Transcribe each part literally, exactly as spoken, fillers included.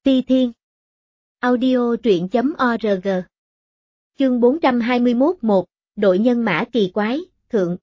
Ti Thiên. Audio truyện chấm org. Chương bốn trăm hai mươi mốt một, đội nhân mã kỳ quái, thượng.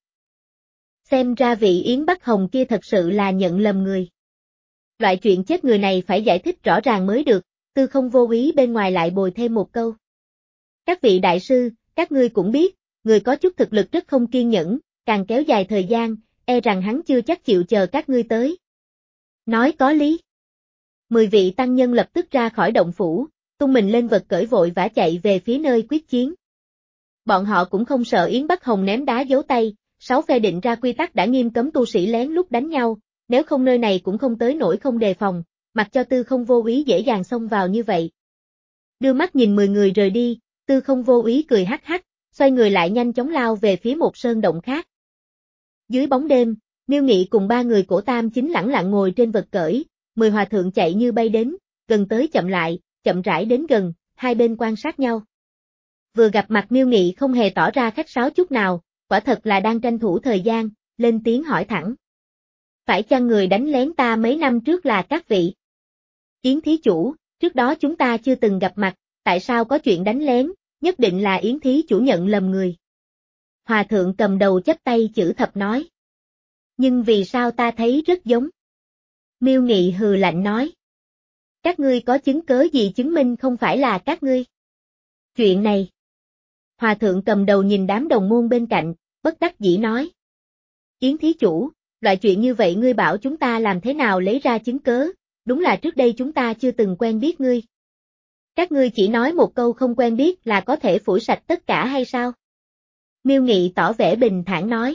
Xem ra vị Yến Bắc Hồng kia thật sự là nhận lầm người. Loại chuyện chết người này phải giải thích rõ ràng mới được, Tư Không vô ý bên ngoài lại bồi thêm một câu. Các vị đại sư, các ngươi cũng biết, người có chút thực lực rất không kiên nhẫn, càng kéo dài thời gian, e rằng hắn chưa chắc chịu chờ các ngươi tới. Nói có lý. Mười vị tăng nhân lập tức ra khỏi động phủ, tung mình lên vật cởi vội vã chạy về phía nơi quyết chiến. Bọn họ cũng không sợ Yến Bắc Hồng ném đá giấu tay, sáu phe định ra quy tắc đã nghiêm cấm tu sĩ lén lút đánh nhau, nếu không nơi này cũng không tới nổi không đề phòng, mặc cho Tư Không vô ý dễ dàng xông vào như vậy. Đưa mắt nhìn mười người rời đi, Tư Không vô ý cười hắc hắc, xoay người lại nhanh chóng lao về phía một sơn động khác. Dưới bóng đêm, Miêu Nghị cùng ba người cổ tam chính lẳng lặng ngồi trên vật cởi, mười hòa thượng chạy như bay đến, gần tới chậm lại, chậm rãi đến gần, hai bên quan sát nhau. Vừa gặp mặt Miêu Nghị không hề tỏ ra khách sáo chút nào, quả thật là đang tranh thủ thời gian, lên tiếng hỏi thẳng. Phải chăng người đánh lén ta mấy năm trước là các vị? Yến thí chủ, trước đó chúng ta chưa từng gặp mặt, tại sao có chuyện đánh lén, nhất định là Yến thí chủ nhận lầm người. Hòa thượng cầm đầu chắp tay chữ thập nói. Nhưng vì sao ta thấy rất giống? Miêu Nghị hừ lạnh nói. Các ngươi có chứng cớ gì chứng minh không phải là các ngươi? Chuyện này. Hòa thượng cầm đầu nhìn đám đồng môn bên cạnh, bất đắc dĩ nói. Yến thí chủ, loại chuyện như vậy ngươi bảo chúng ta làm thế nào lấy ra chứng cớ, đúng là trước đây chúng ta chưa từng quen biết ngươi. Các ngươi chỉ nói một câu không quen biết là có thể phủi sạch tất cả hay sao? Miêu Nghị tỏ vẻ bình thản nói.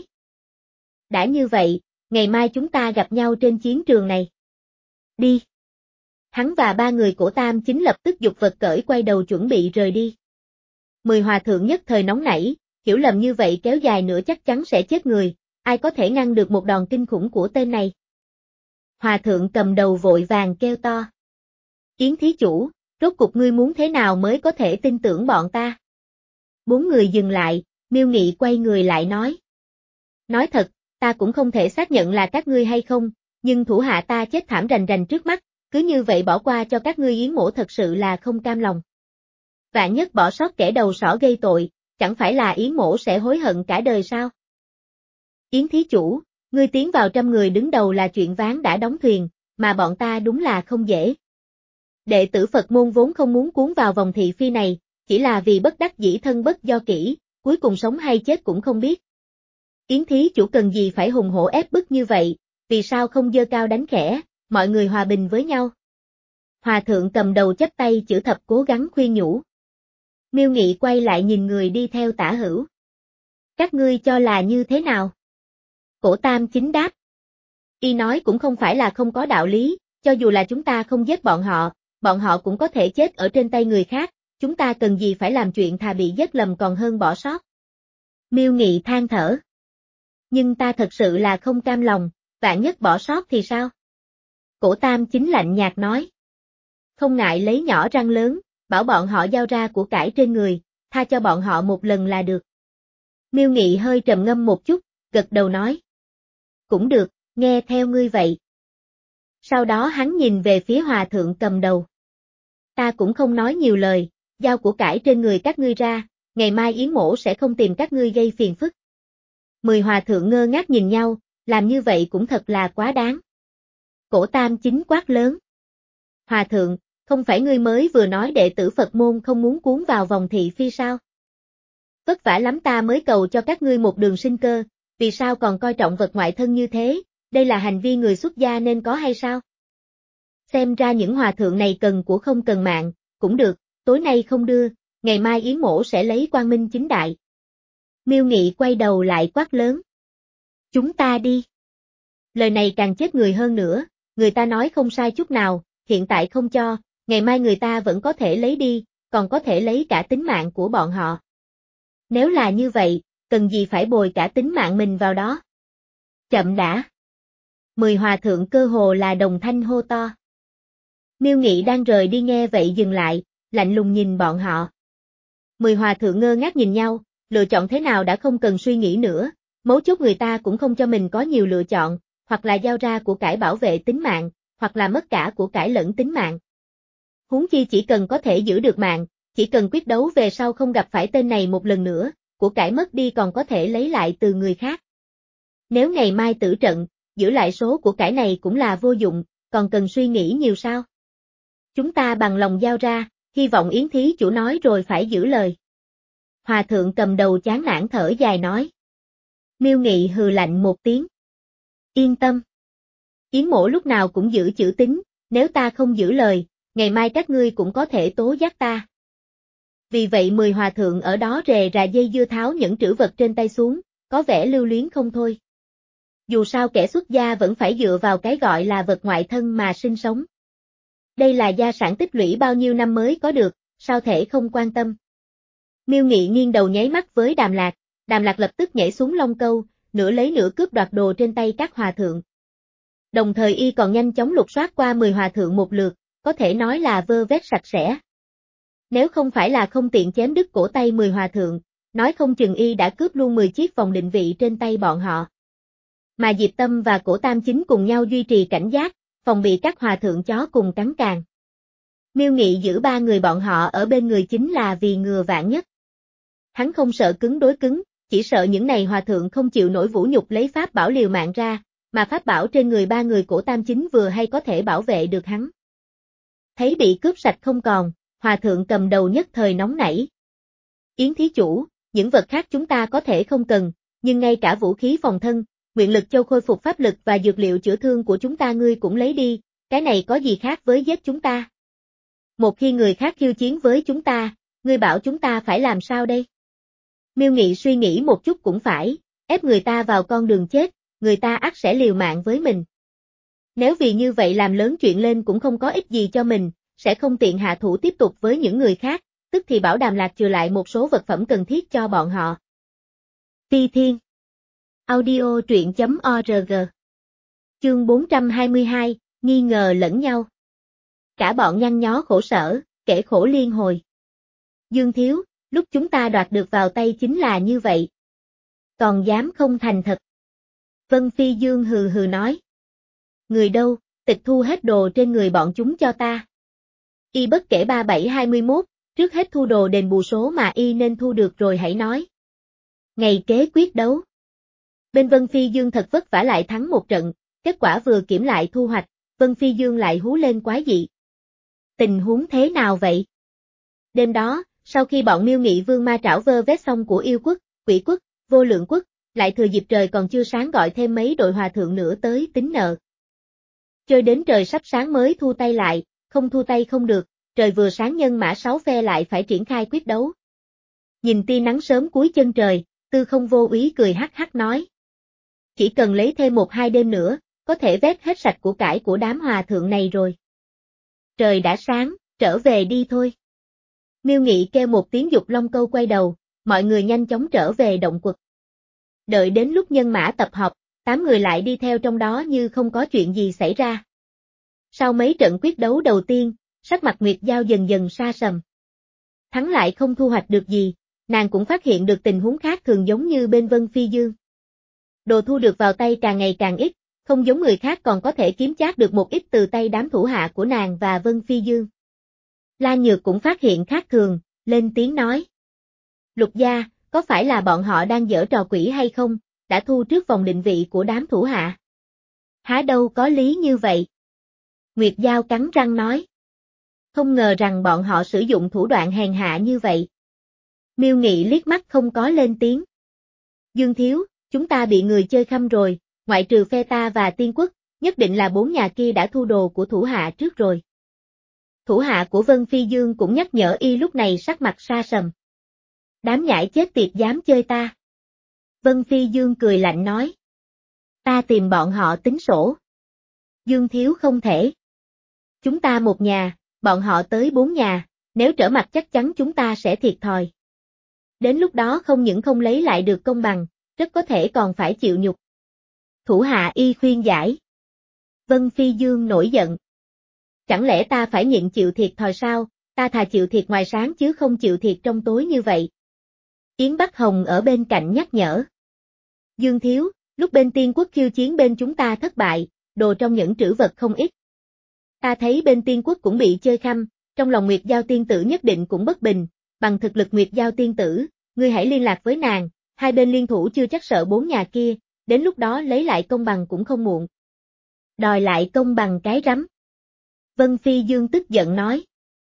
Đã như vậy, ngày mai chúng ta gặp nhau trên chiến trường này. Đi. Hắn và ba người cổ tam chính lập tức giục vật cởi quay đầu chuẩn bị rời đi. Mười hòa thượng nhất thời nóng nảy, hiểu lầm như vậy kéo dài nữa chắc chắn sẽ chết người, ai có thể ngăn được một đòn kinh khủng của tên này. Hòa thượng cầm đầu vội vàng kêu to. Yến thí chủ, rốt cục ngươi muốn thế nào mới có thể tin tưởng bọn ta? Bốn người dừng lại, Miêu Nghị quay người lại nói. Nói thật, ta cũng không thể xác nhận là các ngươi hay không, nhưng thủ hạ ta chết thảm rành rành trước mắt, cứ như vậy bỏ qua cho các ngươi Yến mỗ thật sự là không cam lòng. Vạn nhất bỏ sót kẻ đầu sỏ gây tội, chẳng phải là Yến mỗ sẽ hối hận cả đời sao? Yến thí chủ, ngươi tiến vào trăm người đứng đầu là chuyện ván đã đóng thuyền, mà bọn ta đúng là không dễ. Đệ tử Phật môn vốn không muốn cuốn vào vòng thị phi này, chỉ là vì bất đắc dĩ thân bất do kỷ, cuối cùng sống hay chết cũng không biết. Yến thí chủ cần gì phải hùng hổ ép bức như vậy, vì sao không giơ cao đánh khẽ, mọi người hòa bình với nhau. Hòa thượng cầm đầu chắp tay chữ thập cố gắng khuyên nhủ. Miêu Nghị quay lại nhìn người đi theo Tả Hữu. Các ngươi cho là như thế nào? Cổ tam chính đáp. Y nói cũng không phải là không có đạo lý, cho dù là chúng ta không giết bọn họ, bọn họ cũng có thể chết ở trên tay người khác, chúng ta cần gì phải làm chuyện thà bị giết lầm còn hơn bỏ sót. Miêu Nghị than thở. Nhưng ta thật sự là không cam lòng, vạn nhất bỏ sót thì sao? Cổ tam chính lạnh nhạt nói. Không ngại lấy nhỏ răng lớn, bảo bọn họ giao ra của cải trên người, tha cho bọn họ một lần là được. Miêu Nghị hơi trầm ngâm một chút, gật đầu nói. Cũng được, nghe theo ngươi vậy. Sau đó hắn nhìn về phía hòa thượng cầm đầu. Ta cũng không nói nhiều lời, giao của cải trên người các ngươi ra, ngày mai Yến mỗ sẽ không tìm các ngươi gây phiền phức. Mười hòa thượng ngơ ngác nhìn nhau, làm như vậy cũng thật là quá đáng. Cổ tam chính quát lớn. Hòa thượng, không phải ngươi mới vừa nói đệ tử Phật môn không muốn cuốn vào vòng thị phi sao? Vất vả lắm ta mới cầu cho các ngươi một đường sinh cơ, vì sao còn coi trọng vật ngoại thân như thế, đây là hành vi người xuất gia nên có hay sao? Xem ra những hòa thượng này cần của không cần mạng, cũng được, tối nay không đưa, ngày mai Yến mỗ sẽ lấy quang minh chính đại. Miêu Nghị quay đầu lại quát lớn. Chúng ta đi. Lời này càng chết người hơn nữa, người ta nói không sai chút nào, hiện tại không cho, ngày mai người ta vẫn có thể lấy đi, còn có thể lấy cả tính mạng của bọn họ. Nếu là như vậy, cần gì phải bồi cả tính mạng mình vào đó? Chậm đã. Mười hòa thượng cơ hồ là đồng thanh hô to. Miêu Nghị đang rời đi nghe vậy dừng lại, lạnh lùng nhìn bọn họ. Mười hòa thượng ngơ ngác nhìn nhau, lựa chọn thế nào đã không cần suy nghĩ nữa, mấu chốt người ta cũng không cho mình có nhiều lựa chọn, hoặc là giao ra của cải bảo vệ tính mạng, hoặc là mất cả của cải lẫn tính mạng. Huống chi chỉ cần có thể giữ được mạng, chỉ cần quyết đấu về sau không gặp phải tên này một lần nữa, của cải mất đi còn có thể lấy lại từ người khác. Nếu ngày mai tử trận, giữ lại số của cải này cũng là vô dụng, còn cần suy nghĩ nhiều sao? Chúng ta bằng lòng giao ra, hy vọng Yến thí chủ nói rồi phải giữ lời. Hòa thượng cầm đầu chán nản thở dài nói. Miêu Nghị hừ lạnh một tiếng. Yên tâm. Yến mỗ lúc nào cũng giữ chữ tín, nếu ta không giữ lời, ngày mai các ngươi cũng có thể tố giác ta. Vì vậy mười hòa thượng ở đó rề rà dây dưa tháo những trữ vật trên tay xuống, có vẻ lưu luyến không thôi. Dù sao kẻ xuất gia vẫn phải dựa vào cái gọi là vật ngoại thân mà sinh sống. Đây là gia sản tích lũy bao nhiêu năm mới có được, sao thể không quan tâm. Miêu Nghị nghiêng đầu nháy mắt với Đàm Lạc, Đàm Lạc lập tức nhảy xuống Long Câu, nửa lấy nửa cướp đoạt đồ trên tay các hòa thượng. Đồng thời y còn nhanh chóng lục soát qua mười hòa thượng một lượt, có thể nói là vơ vét sạch sẽ. Nếu không phải là không tiện chém đứt cổ tay mười hòa thượng, nói không chừng y đã cướp luôn mười chiếc vòng định vị trên tay bọn họ. Mà Diệp Tâm và Cổ Tam Chính cùng nhau duy trì cảnh giác, phòng bị các hòa thượng chó cùng cắn càng. Miêu Nghị giữ ba người bọn họ ở bên người chính là vì ngừa vạn nhất. Hắn không sợ cứng đối cứng, chỉ sợ những này hòa thượng không chịu nổi vũ nhục lấy pháp bảo liều mạng ra, mà pháp bảo trên người ba người Cổ Tam Chính vừa hay có thể bảo vệ được hắn. Thấy bị cướp sạch không còn, hòa thượng cầm đầu nhất thời nóng nảy. Yến thí chủ, những vật khác chúng ta có thể không cần, nhưng ngay cả vũ khí phòng thân, nguyện lực châu khôi phục pháp lực và dược liệu chữa thương của chúng ta ngươi cũng lấy đi, cái này có gì khác với giết chúng ta? Một khi người khác khiêu chiến với chúng ta, ngươi bảo chúng ta phải làm sao đây? Miêu Nghị suy nghĩ một chút cũng phải, ép người ta vào con đường chết, người ta ắt sẽ liều mạng với mình. Nếu vì như vậy làm lớn chuyện lên cũng không có ích gì cho mình, sẽ không tiện hạ thủ tiếp tục với những người khác, tức thì bảo Đàm Lạc trừ lại một số vật phẩm cần thiết cho bọn họ. Phi Thiên Audio truyện chấm org Chương bốn trăm hai mươi hai, nghi ngờ lẫn nhau. Cả bọn nhăn nhó khổ sở, kể khổ liên hồi. Dương Thiếu, lúc chúng ta đoạt được vào tay chính là như vậy. Còn dám không thành thật. Vân Phi Dương hừ hừ nói. Người đâu, tịch thu hết đồ trên người bọn chúng cho ta. Y bất kể ba bảy hai mươi mốt, trước hết thu đồ đền bù số mà y nên thu được rồi hãy nói. Ngày kế quyết đấu. Bên Vân Phi Dương thật vất vả lại thắng một trận, kết quả vừa kiểm lại thu hoạch, Vân Phi Dương lại hú lên quái dị. Tình huống thế nào vậy? Đêm đó, sau khi bọn Miêu Nghị Vương ma trảo vơ vét xong của yêu quốc, quỷ quốc, vô lượng quốc, lại thừa dịp trời còn chưa sáng gọi thêm mấy đội hòa thượng nữa tới tính nợ. Chơi đến trời sắp sáng mới thu tay lại, không thu tay không được, trời vừa sáng nhân mã sáu phe lại phải triển khai quyết đấu. Nhìn tia nắng sớm cuối chân trời, Tư Không Vô Úy cười hắc hắc nói. Chỉ cần lấy thêm một hai đêm nữa, có thể vét hết sạch của cải của đám hòa thượng này rồi. Trời đã sáng, trở về đi thôi. Miêu Nghị kêu một tiếng dục Long Câu quay đầu, mọi người nhanh chóng trở về động quật. Đợi đến lúc nhân mã tập hợp, tám người lại đi theo trong đó như không có chuyện gì xảy ra. Sau mấy trận quyết đấu đầu tiên, sắc mặt Nguyệt Giao dần dần sa sầm. Thắng lại không thu hoạch được gì, nàng cũng phát hiện được tình huống khác thường giống như bên Vân Phi Dương. Đồ thu được vào tay càng ngày càng ít, không giống người khác còn có thể kiếm chác được một ít từ tay đám thủ hạ của nàng và Vân Phi Dương. La Nhược cũng phát hiện khác thường, lên tiếng nói. Lục gia, có phải là bọn họ đang giở trò quỷ hay không, đã thu trước vòng định vị của đám thủ hạ? Há đâu có lý như vậy. Nguyệt Giao cắn răng nói. Không ngờ rằng bọn họ sử dụng thủ đoạn hèn hạ như vậy. Miêu Nghị liếc mắt không có lên tiếng. Dương Thiếu, chúng ta bị người chơi khăm rồi, ngoại trừ phe ta và Tiên Quốc, nhất định là bốn nhà kia đã thu đồ của thủ hạ trước rồi. Thủ hạ của Vân Phi Dương cũng nhắc nhở y lúc này sắc mặt sa sầm. Đám nhãi chết tiệt dám chơi ta. Vân Phi Dương cười lạnh nói. Ta tìm bọn họ tính sổ. Dương Thiếu không thể. Chúng ta một nhà, bọn họ tới bốn nhà, nếu trở mặt chắc chắn chúng ta sẽ thiệt thòi. Đến lúc đó không những không lấy lại được công bằng, rất có thể còn phải chịu nhục. Thủ hạ y khuyên giải. Vân Phi Dương nổi giận. Chẳng lẽ ta phải nhịn chịu thiệt thòi sao, ta thà chịu thiệt ngoài sáng chứ không chịu thiệt trong tối như vậy. Yến Bắc Hồng ở bên cạnh nhắc nhở. Dương Thiếu, lúc bên Tiên Quốc khiêu chiến bên chúng ta thất bại, đồ trong những trữ vật không ít. Ta thấy bên Tiên Quốc cũng bị chơi khăm, trong lòng Nguyệt Giao tiên tử nhất định cũng bất bình, bằng thực lực Nguyệt Giao tiên tử, ngươi hãy liên lạc với nàng, hai bên liên thủ chưa chắc sợ bốn nhà kia, đến lúc đó lấy lại công bằng cũng không muộn. Đòi lại công bằng cái rắm. Vân Phi Dương tức giận nói.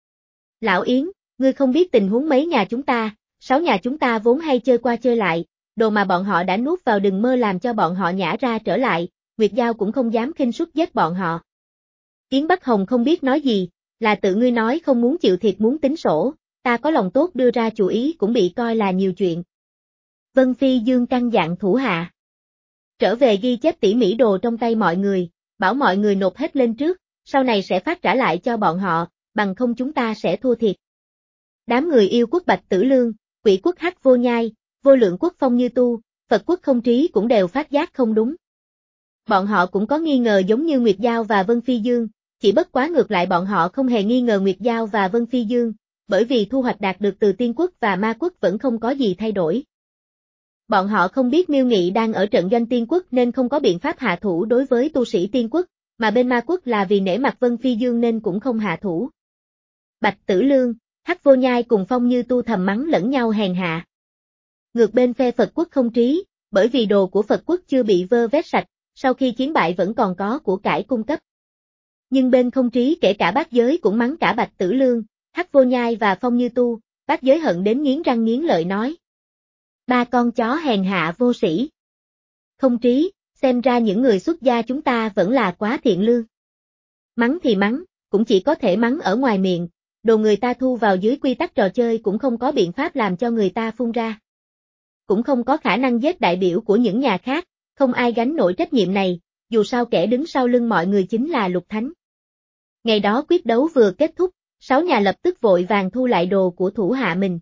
Lão Yến, ngươi không biết tình huống mấy nhà chúng ta, sáu nhà chúng ta vốn hay chơi qua chơi lại, đồ mà bọn họ đã nuốt vào đừng mơ làm cho bọn họ nhả ra trở lại, Nguyệt Giao cũng không dám khinh suất giết bọn họ. Yến Bắc Hồng không biết nói gì, là tự ngươi nói không muốn chịu thiệt muốn tính sổ, ta có lòng tốt đưa ra chủ ý cũng bị coi là nhiều chuyện. Vân Phi Dương căn dặn thủ hạ. Trở về ghi chép tỉ mỉ đồ trong tay mọi người, bảo mọi người nộp hết lên trước, sau này sẽ phát trả lại cho bọn họ, bằng không chúng ta sẽ thua thiệt. Đám người yêu quốc Bạch Tử Lương, Quỷ quốc Hắc Vô Nhai, Vô Lượng quốc Phong Như Tu, Phật quốc Không Trí cũng đều phát giác không đúng. Bọn họ cũng có nghi ngờ giống như Nguyệt Giao và Vân Phi Dương, chỉ bất quá ngược lại bọn họ không hề nghi ngờ Nguyệt Giao và Vân Phi Dương, bởi vì thu hoạch đạt được từ Tiên quốc và Ma quốc vẫn không có gì thay đổi. Bọn họ không biết Miêu Nghị đang ở trận doanh Tiên quốc nên không có biện pháp hạ thủ đối với tu sĩ Tiên quốc, mà bên Ma quốc là vì nể mặt Vân Phi Dương nên cũng không hạ thủ. Bạch Tử Lương, Hắc Vô Nhai cùng Phong Như Tu thầm mắng lẫn nhau hèn hạ. Ngược bên phe Phật quốc Không Trí, bởi vì đồ của Phật quốc chưa bị vơ vét sạch, sau khi chiến bại vẫn còn có của cải cung cấp. Nhưng bên Không Trí kể cả bát giới cũng mắng cả Bạch Tử Lương, Hắc Vô Nhai và Phong Như Tu, bát giới hận đến nghiến răng nghiến lợi nói. Ba con chó hèn hạ vô sĩ. Không Trí, xem ra những người xuất gia chúng ta vẫn là quá thiện lương. Mắng thì mắng, cũng chỉ có thể mắng ở ngoài miệng, đồ người ta thu vào dưới quy tắc trò chơi cũng không có biện pháp làm cho người ta phun ra. Cũng không có khả năng giết đại biểu của những nhà khác, không ai gánh nổi trách nhiệm này, dù sao kẻ đứng sau lưng mọi người chính là Lục Thánh. Ngày đó quyết đấu vừa kết thúc, sáu nhà lập tức vội vàng thu lại đồ của thủ hạ mình.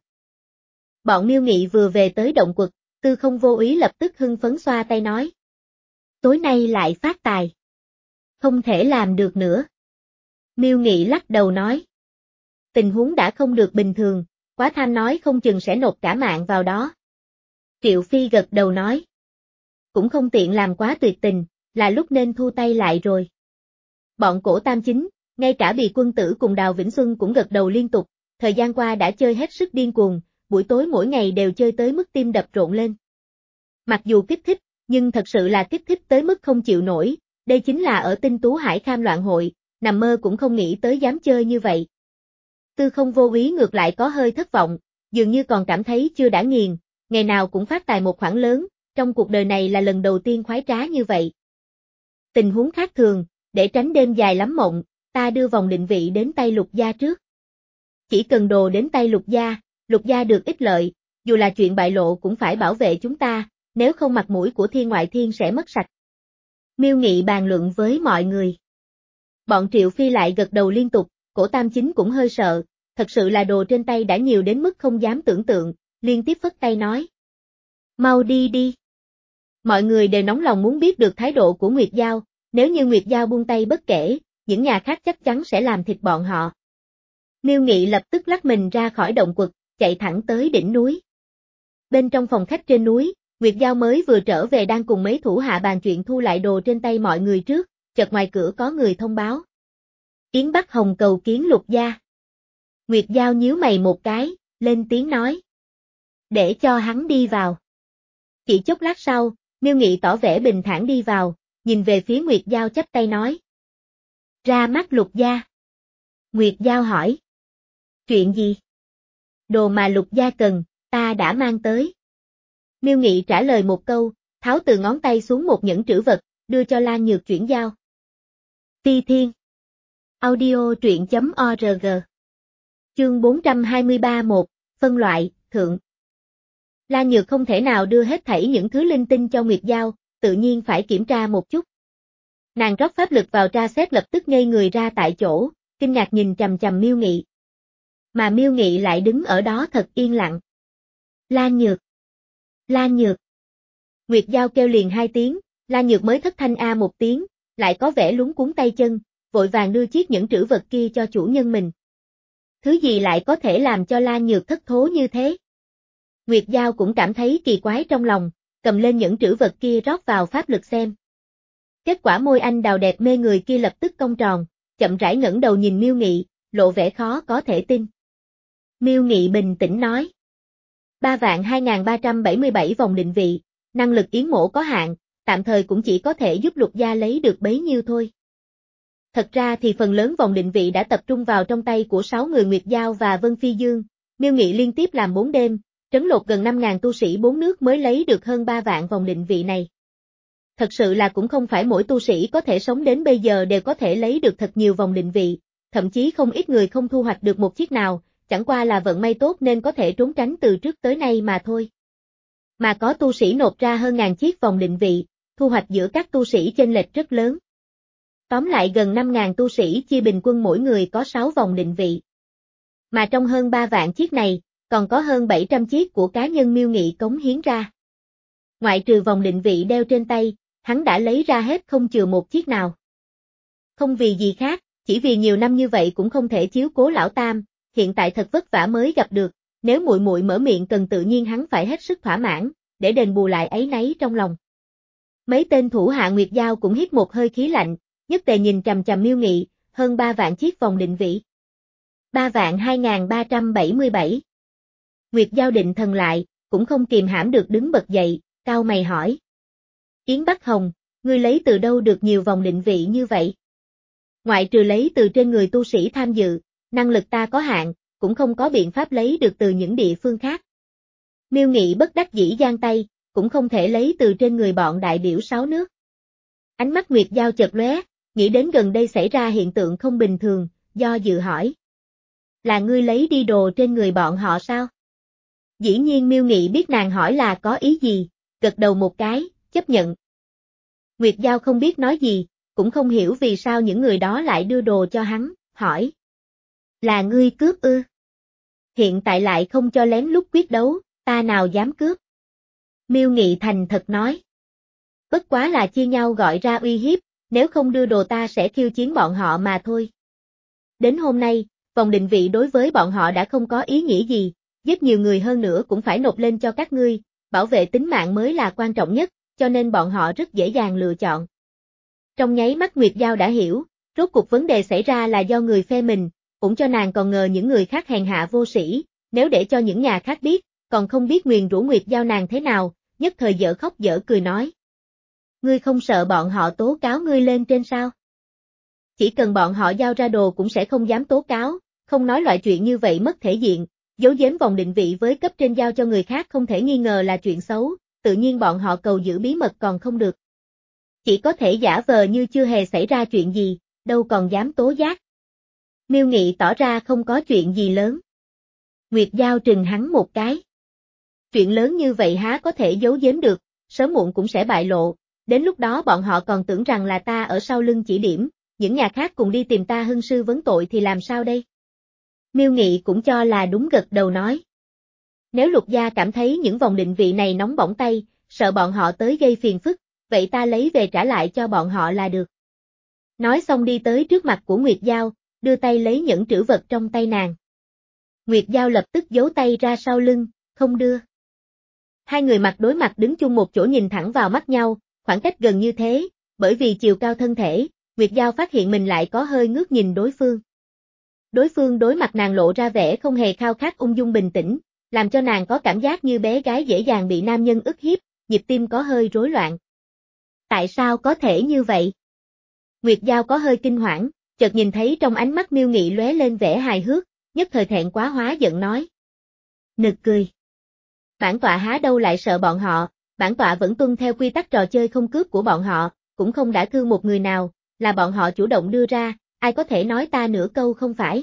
Bọn Miêu Nghị vừa về tới động quật, Tư Không Vô Úy lập tức hưng phấn xoa tay nói. Tối nay lại phát tài. Không thể làm được nữa. Miêu Nghị lắc đầu nói. Tình huống đã không được bình thường, quá tham nói không chừng sẽ nộp cả mạng vào đó. Triệu Phi gật đầu nói. Cũng không tiện làm quá tuyệt tình, là lúc nên thu tay lại rồi. Bọn Cổ Tam Chính, ngay cả Bì Quân Tử cùng Đào Vĩnh Xuân cũng gật đầu liên tục, thời gian qua đã chơi hết sức điên cuồng, buổi tối mỗi ngày đều chơi tới mức tim đập rộn lên. Mặc dù kích thích, nhưng thật sự là kích thích tới mức không chịu nổi, đây chính là ở Tinh Tú Hải Kham Loạn Hội, nằm mơ cũng không nghĩ tới dám chơi như vậy. Tư Không Vô Úy ngược lại có hơi thất vọng, dường như còn cảm thấy chưa đã nghiền, ngày nào cũng phát tài một khoản lớn, trong cuộc đời này là lần đầu tiên khoái trá như vậy. Tình huống khác thường, để tránh đêm dài lắm mộng, ta đưa vòng định vị đến tay Lục gia trước. Chỉ cần đồ đến tay Lục gia, Lục gia được ích lợi, dù là chuyện bại lộ cũng phải bảo vệ chúng ta, nếu không mặt mũi của Thiên Ngoại Thiên sẽ mất sạch. Miêu Nghị bàn luận với mọi người. Bọn Triệu Phi lại gật đầu liên tục, Cổ Tam Chính cũng hơi sợ, thật sự là đồ trên tay đã nhiều đến mức không dám tưởng tượng, liên tiếp phất tay nói. Mau đi đi. Mọi người đều nóng lòng muốn biết được thái độ của Nguyệt Giao, nếu như Nguyệt Giao buông tay bất kể, những nhà khác chắc chắn sẽ làm thịt bọn họ. Miêu Nghị lập tức lắc mình ra khỏi động quật, chạy thẳng tới đỉnh núi. Bên trong phòng khách trên núi, Nguyệt Giao mới vừa trở về đang cùng mấy thủ hạ bàn chuyện thu lại đồ trên tay mọi người trước, chợt ngoài cửa có người thông báo. Yến Bắc Hồng cầu kiến Lục gia. Nguyệt Giao nhíu mày một cái, lên tiếng nói. Để cho hắn đi vào. Chỉ chốc lát sau, Miêu Nghị tỏ vẻ bình thản đi vào, nhìn về phía Nguyệt Giao chắp tay nói. Ra mắt Lục gia. Nguyệt Giao hỏi. Chuyện gì? Đồ mà Lục gia cần, ta đã mang tới. Miêu Nghị trả lời một câu, tháo từ ngón tay xuống một nhẫn trữ vật, đưa cho Lan Nhược chuyển giao. Phi Thiên. Audio truyện chấm org. Chương bốn trăm hai mươi ba một, phân loại, thượng. Lan Nhược không thể nào đưa hết thảy những thứ linh tinh cho Nguyệt Giao, tự nhiên phải kiểm tra một chút. Nàng rót pháp lực vào tra xét lập tức ngây người ra tại chỗ, kinh ngạc nhìn chằm chằm Miêu Nghị. Mà Miêu Nghị lại đứng ở đó thật yên lặng. Lan Nhược. Lan Nhược. Nguyệt Giao kêu liền hai tiếng, Lan Nhược mới thất thanh a một tiếng, lại có vẻ luống cuống tay chân, vội vàng đưa chiếc nhẫn trữ vật kia cho chủ nhân mình. Thứ gì lại có thể làm cho Lan Nhược thất thố như thế? Nguyệt Giao cũng cảm thấy kỳ quái trong lòng, cầm lên nhẫn trữ vật kia rót vào pháp lực xem. Kết quả môi anh đào đẹp mê người kia lập tức cong tròn, chậm rãi ngẩng đầu nhìn Miêu Nghị, lộ vẻ khó có thể tin. Miêu Nghị bình tĩnh nói. ba vạn hai nghìn ba trăm bảy mươi bảy vòng định vị, năng lực Yến Mỗ có hạn, tạm thời cũng chỉ có thể giúp Lục gia lấy được bấy nhiêu thôi. Thật ra thì phần lớn vòng định vị đã tập trung vào trong tay của sáu người Nguyệt Giao và Vân Phi Dương, Miêu Nghị liên tiếp làm bốn đêm, trấn lột gần năm nghìn tu sĩ bốn nước mới lấy được hơn ba vạn vòng định vị này. Thật sự là cũng không phải mỗi tu sĩ có thể sống đến bây giờ đều có thể lấy được thật nhiều vòng định vị, thậm chí không ít người không thu hoạch được một chiếc nào, chẳng qua là vận may tốt nên có thể trốn tránh từ trước tới nay mà thôi. Mà có tu sĩ nộp ra hơn ngàn chiếc vòng định vị, thu hoạch giữa các tu sĩ chênh lệch rất lớn. Tóm lại gần năm nghìn tu sĩ chia bình quân mỗi người có sáu vòng định vị. Mà trong hơn ba vạn chiếc này, còn có hơn bảy trăm chiếc của cá nhân Miêu Nghị cống hiến ra. Ngoại trừ vòng định vị đeo trên tay, hắn đã lấy ra hết không chừa một chiếc nào. Không vì gì khác, chỉ vì nhiều năm như vậy cũng không thể chiếu cố lão tam, hiện tại thật vất vả mới gặp được, nếu muội muội mở miệng cần tự nhiên hắn phải hết sức thỏa mãn, để đền bù lại áy náy trong lòng. Mấy tên thủ hạ Nguyệt Giao cũng hít một hơi khí lạnh, nhất tề nhìn chằm chằm Miêu Nghị, hơn ba vạn chiếc vòng định vị. ba vạn hai nghìn ba trăm bảy mươi bảy. Nguyệt Giao định thần lại, cũng không kìm hãm được đứng bật dậy, cau mày hỏi. Yến Bắc Hồng, ngươi lấy từ đâu được nhiều vòng định vị như vậy? Ngoại trừ lấy từ trên người tu sĩ tham dự, năng lực ta có hạn, cũng không có biện pháp lấy được từ những địa phương khác. Miêu Nghị bất đắc dĩ giang tay, cũng không thể lấy từ trên người bọn đại biểu sáu nước. Ánh mắt Nguyệt Giao chợt lóe, nghĩ đến gần đây xảy ra hiện tượng không bình thường, do dự hỏi. Là ngươi lấy đi đồ trên người bọn họ sao? Dĩ nhiên Miêu Nghị biết nàng hỏi là có ý gì, gật đầu một cái, chấp nhận. Nguyệt Giao không biết nói gì, cũng không hiểu vì sao những người đó lại đưa đồ cho hắn, hỏi. Là ngươi cướp ư? Hiện tại lại không cho lén lút quyết đấu, ta nào dám cướp? Miêu Nghị thành thật nói. Bất quá là chia nhau gọi ra uy hiếp, nếu không đưa đồ ta sẽ khiêu chiến bọn họ mà thôi. Đến hôm nay, vòng định vị đối với bọn họ đã không có ý nghĩa gì, giết nhiều người hơn nữa cũng phải nộp lên cho các ngươi, bảo vệ tính mạng mới là quan trọng nhất, cho nên bọn họ rất dễ dàng lựa chọn. Trong nháy mắt Nguyệt Giao đã hiểu, rốt cuộc vấn đề xảy ra là do người phe mình, cũng cho nàng còn ngờ những người khác hèn hạ vô sĩ, nếu để cho những nhà khác biết, còn không biết nguyền rủa Nguyệt Giao nàng thế nào, nhất thời dở khóc dở cười nói. Ngươi không sợ bọn họ tố cáo ngươi lên trên sao? Chỉ cần bọn họ giao ra đồ cũng sẽ không dám tố cáo, không nói loại chuyện như vậy mất thể diện, giấu giếm vòng định vị với cấp trên giao cho người khác không thể nghi ngờ là chuyện xấu, tự nhiên bọn họ cầu giữ bí mật còn không được. Chỉ có thể giả vờ như chưa hề xảy ra chuyện gì, đâu còn dám tố giác. Miêu Nghị tỏ ra không có chuyện gì lớn. Nguyệt Giao trừng hắn một cái. Chuyện lớn như vậy há có thể giấu giếm được, sớm muộn cũng sẽ bại lộ, đến lúc đó bọn họ còn tưởng rằng là ta ở sau lưng chỉ điểm, những nhà khác cùng đi tìm ta hưng sư vấn tội thì làm sao đây? Miêu Nghị cũng cho là đúng gật đầu nói. Nếu Lục gia cảm thấy những vòng định vị này nóng bỏng tay, sợ bọn họ tới gây phiền phức, vậy ta lấy về trả lại cho bọn họ là được. Nói xong đi tới trước mặt của Nguyệt Giao, đưa tay lấy những trữ vật trong tay nàng. Nguyệt Giao lập tức giấu tay ra sau lưng, không đưa. Hai người mặt đối mặt đứng chung một chỗ nhìn thẳng vào mắt nhau, khoảng cách gần như thế, bởi vì chiều cao thân thể, Nguyệt Giao phát hiện mình lại có hơi ngước nhìn đối phương. Đối phương đối mặt nàng lộ ra vẻ không hề khao khát ung dung bình tĩnh, làm cho nàng có cảm giác như bé gái dễ dàng bị nam nhân ức hiếp, nhịp tim có hơi rối loạn. Tại sao có thể như vậy? Nguyệt Giao có hơi kinh hoảng, chợt nhìn thấy trong ánh mắt Miêu Nghị lóe lên vẻ hài hước, nhất thời thẹn quá hóa giận nói. Nực cười. Bản tọa há đâu lại sợ bọn họ, bản tọa vẫn tuân theo quy tắc trò chơi không cướp của bọn họ, cũng không đã thương một người nào, là bọn họ chủ động đưa ra, ai có thể nói ta nửa câu không phải.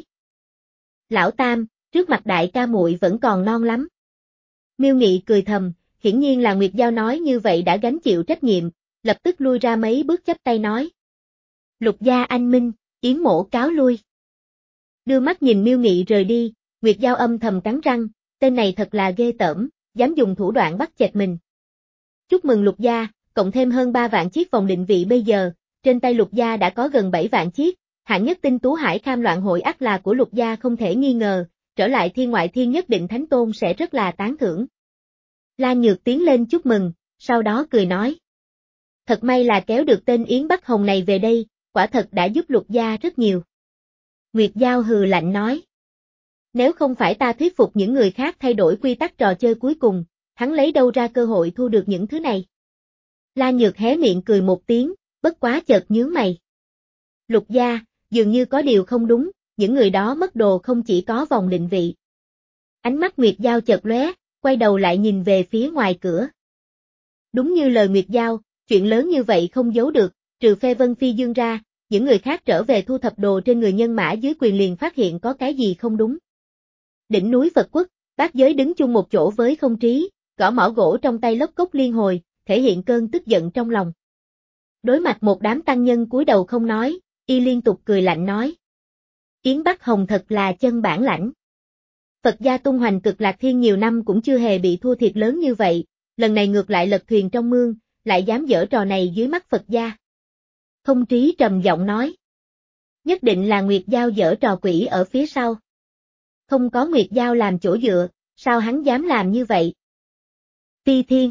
Lão Tam, trước mặt đại ca muội vẫn còn non lắm. Miêu Nghị cười thầm, hiển nhiên là Nguyệt Giao nói như vậy đã gánh chịu trách nhiệm, lập tức lui ra mấy bước chắp tay nói. Lục gia anh minh, Yến mỗ cáo lui. Đưa mắt nhìn Miêu Nghị rời đi, Nguyệt Giao âm thầm cắn răng, tên này thật là ghê tởm, dám dùng thủ đoạn bắt chẹt mình. Chúc mừng Lục gia, cộng thêm hơn ba vạn chiếc vòng định vị bây giờ, trên tay Lục gia đã có gần bảy vạn chiếc, hạng nhất tinh tú hải kham loạn hội ắt là của Lục gia không thể nghi ngờ, trở lại thiên ngoại thiên nhất định Thánh Tôn sẽ rất là tán thưởng. La Nhược tiến lên chúc mừng, sau đó cười nói. Thật may là kéo được tên Yến Bắc Hồng này về đây, quả thật đã giúp Lục gia rất nhiều. Nguyệt Giao hừ lạnh nói. Nếu không phải ta thuyết phục những người khác thay đổi quy tắc trò chơi cuối cùng, hắn lấy đâu ra cơ hội thu được những thứ này. La Nhược hé miệng cười một tiếng, bất quá chợt nhướng mày. Lục gia, dường như có điều không đúng, những người đó mất đồ không chỉ có vòng định vị. Ánh mắt Nguyệt Giao chợt lóe, quay đầu lại nhìn về phía ngoài cửa. Đúng như lời Nguyệt Giao, chuyện lớn như vậy không giấu được, trừ phe Vân Phi Dương ra, những người khác trở về thu thập đồ trên người nhân mã dưới quyền liền phát hiện có cái gì không đúng. Đỉnh núi Phật Quốc, bát giới đứng chung một chỗ với không trí, gõ mỏ gỗ trong tay lốc cốc liên hồi, thể hiện cơn tức giận trong lòng. Đối mặt một đám tăng nhân cúi đầu không nói, y liên tục cười lạnh nói. Yến Bắc Hồng thật là chân bản lãnh. Phật gia tung hoành Cực Lạc Thiên nhiều năm cũng chưa hề bị thua thiệt lớn như vậy, lần này ngược lại lật thuyền trong mương, lại dám giở trò này dưới mắt Phật gia. Không trí trầm giọng nói. Nhất định là Nguyệt Giao giở trò quỷ ở phía sau. Không có Nguyệt Giao làm chỗ dựa, sao hắn dám làm như vậy? Phi Thiên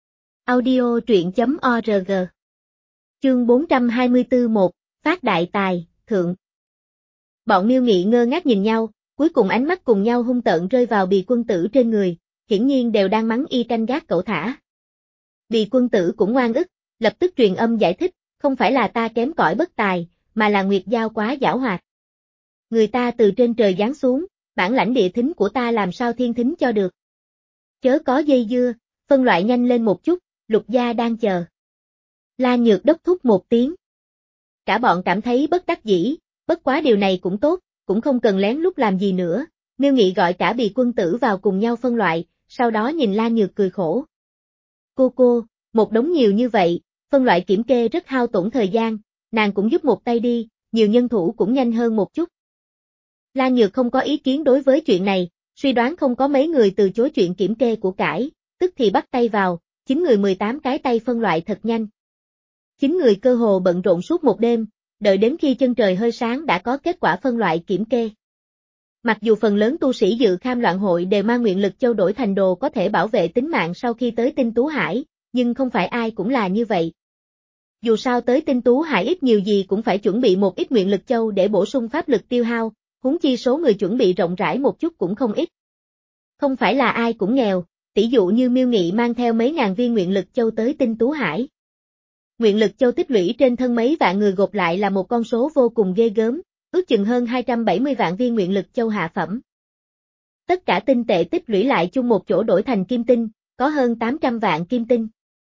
Audio truyện chấm org Chương bốn trăm hai mươi tư một, Phát đại tài, thượng. Bọn Miêu Nghị ngơ ngác nhìn nhau, cuối cùng ánh mắt cùng nhau hung tợn rơi vào Bì Quân Tử trên người, hiển nhiên đều đang mắng y canh gác cẩu thả. Bì Quân Tử cũng ngoan ức, lập tức truyền âm giải thích, không phải là ta kém cỏi bất tài, mà là Nguyệt Giao quá giảo hoạt. Người ta từ trên trời giáng xuống, bản lãnh địa thính của ta làm sao thiên thính cho được. Chớ có dây dưa, phân loại nhanh lên một chút, Lục gia đang chờ. La Nhược đốc thúc một tiếng. Cả bọn cảm thấy bất đắc dĩ, bất quá điều này cũng tốt, cũng không cần lén lút làm gì nữa. Miêu Nghị gọi cả Bì Quân Tử vào cùng nhau phân loại, sau đó nhìn La Nhược cười khổ. Cô cô, một đống nhiều như vậy, phân loại kiểm kê rất hao tổn thời gian, nàng cũng giúp một tay đi, nhiều nhân thủ cũng nhanh hơn một chút. La Nhược không có ý kiến đối với chuyện này, suy đoán không có mấy người từ chối chuyện kiểm kê của cải, tức thì bắt tay vào, chín người mười tám cái tay phân loại thật nhanh. Chín người cơ hồ bận rộn suốt một đêm, đợi đến khi chân trời hơi sáng đã có kết quả phân loại kiểm kê. Mặc dù phần lớn tu sĩ dự kham loạn hội đều mang nguyện lực châu đổi thành đồ có thể bảo vệ tính mạng sau khi tới Tinh Tú Hải, nhưng không phải ai cũng là như vậy. Dù sao tới Tinh Tú Hải ít nhiều gì cũng phải chuẩn bị một ít nguyện lực châu để bổ sung pháp lực tiêu hao, huống chi số người chuẩn bị rộng rãi một chút cũng không ít. Không phải là ai cũng nghèo, tỷ dụ như Miêu Nghị mang theo mấy ngàn viên nguyện lực châu tới Tinh Tú Hải. Nguyện lực châu tích lũy trên thân mấy vạn người gộp lại là một con số vô cùng ghê gớm, ước chừng hơn hai trăm bảy mươi vạn viên nguyện lực châu hạ phẩm. Tất cả tinh tệ tích lũy lại chung một chỗ đổi thành kim tinh, có hơn tám trăm vạn kim tinh.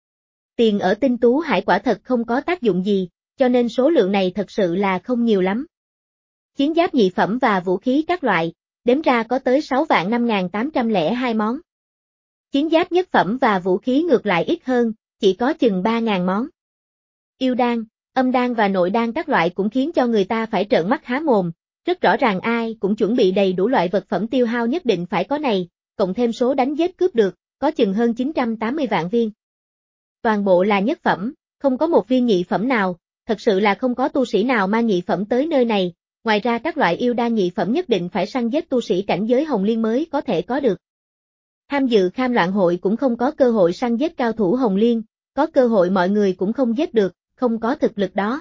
Tiền ở Tinh Tú Hải quả thật không có tác dụng gì, cho nên số lượng này thật sự là không nhiều lắm. Chiến giáp nhị phẩm và vũ khí các loại, đếm ra có tới sáu vạn năm nghìn tám trăm lẻ hai món. Chiến giáp nhất phẩm và vũ khí ngược lại ít hơn, chỉ có chừng ba nghìn món. Yêu đan, âm đan và nội đan các loại cũng khiến cho người ta phải trợn mắt há mồm, rất rõ ràng ai cũng chuẩn bị đầy đủ loại vật phẩm tiêu hao nhất định phải có này, cộng thêm số đánh giết cướp được, có chừng hơn chín trăm tám mươi vạn viên. Toàn bộ là nhất phẩm, không có một viên nhị phẩm nào, thật sự là không có tu sĩ nào mang nhị phẩm tới nơi này, ngoài ra các loại yêu đan nhị phẩm nhất định phải săn giết tu sĩ cảnh giới hồng liên mới có thể có được. Tham dự kham loạn hội cũng không có cơ hội săn giết cao thủ hồng liên, có cơ hội mọi người cũng không giết được, không có thực lực đó.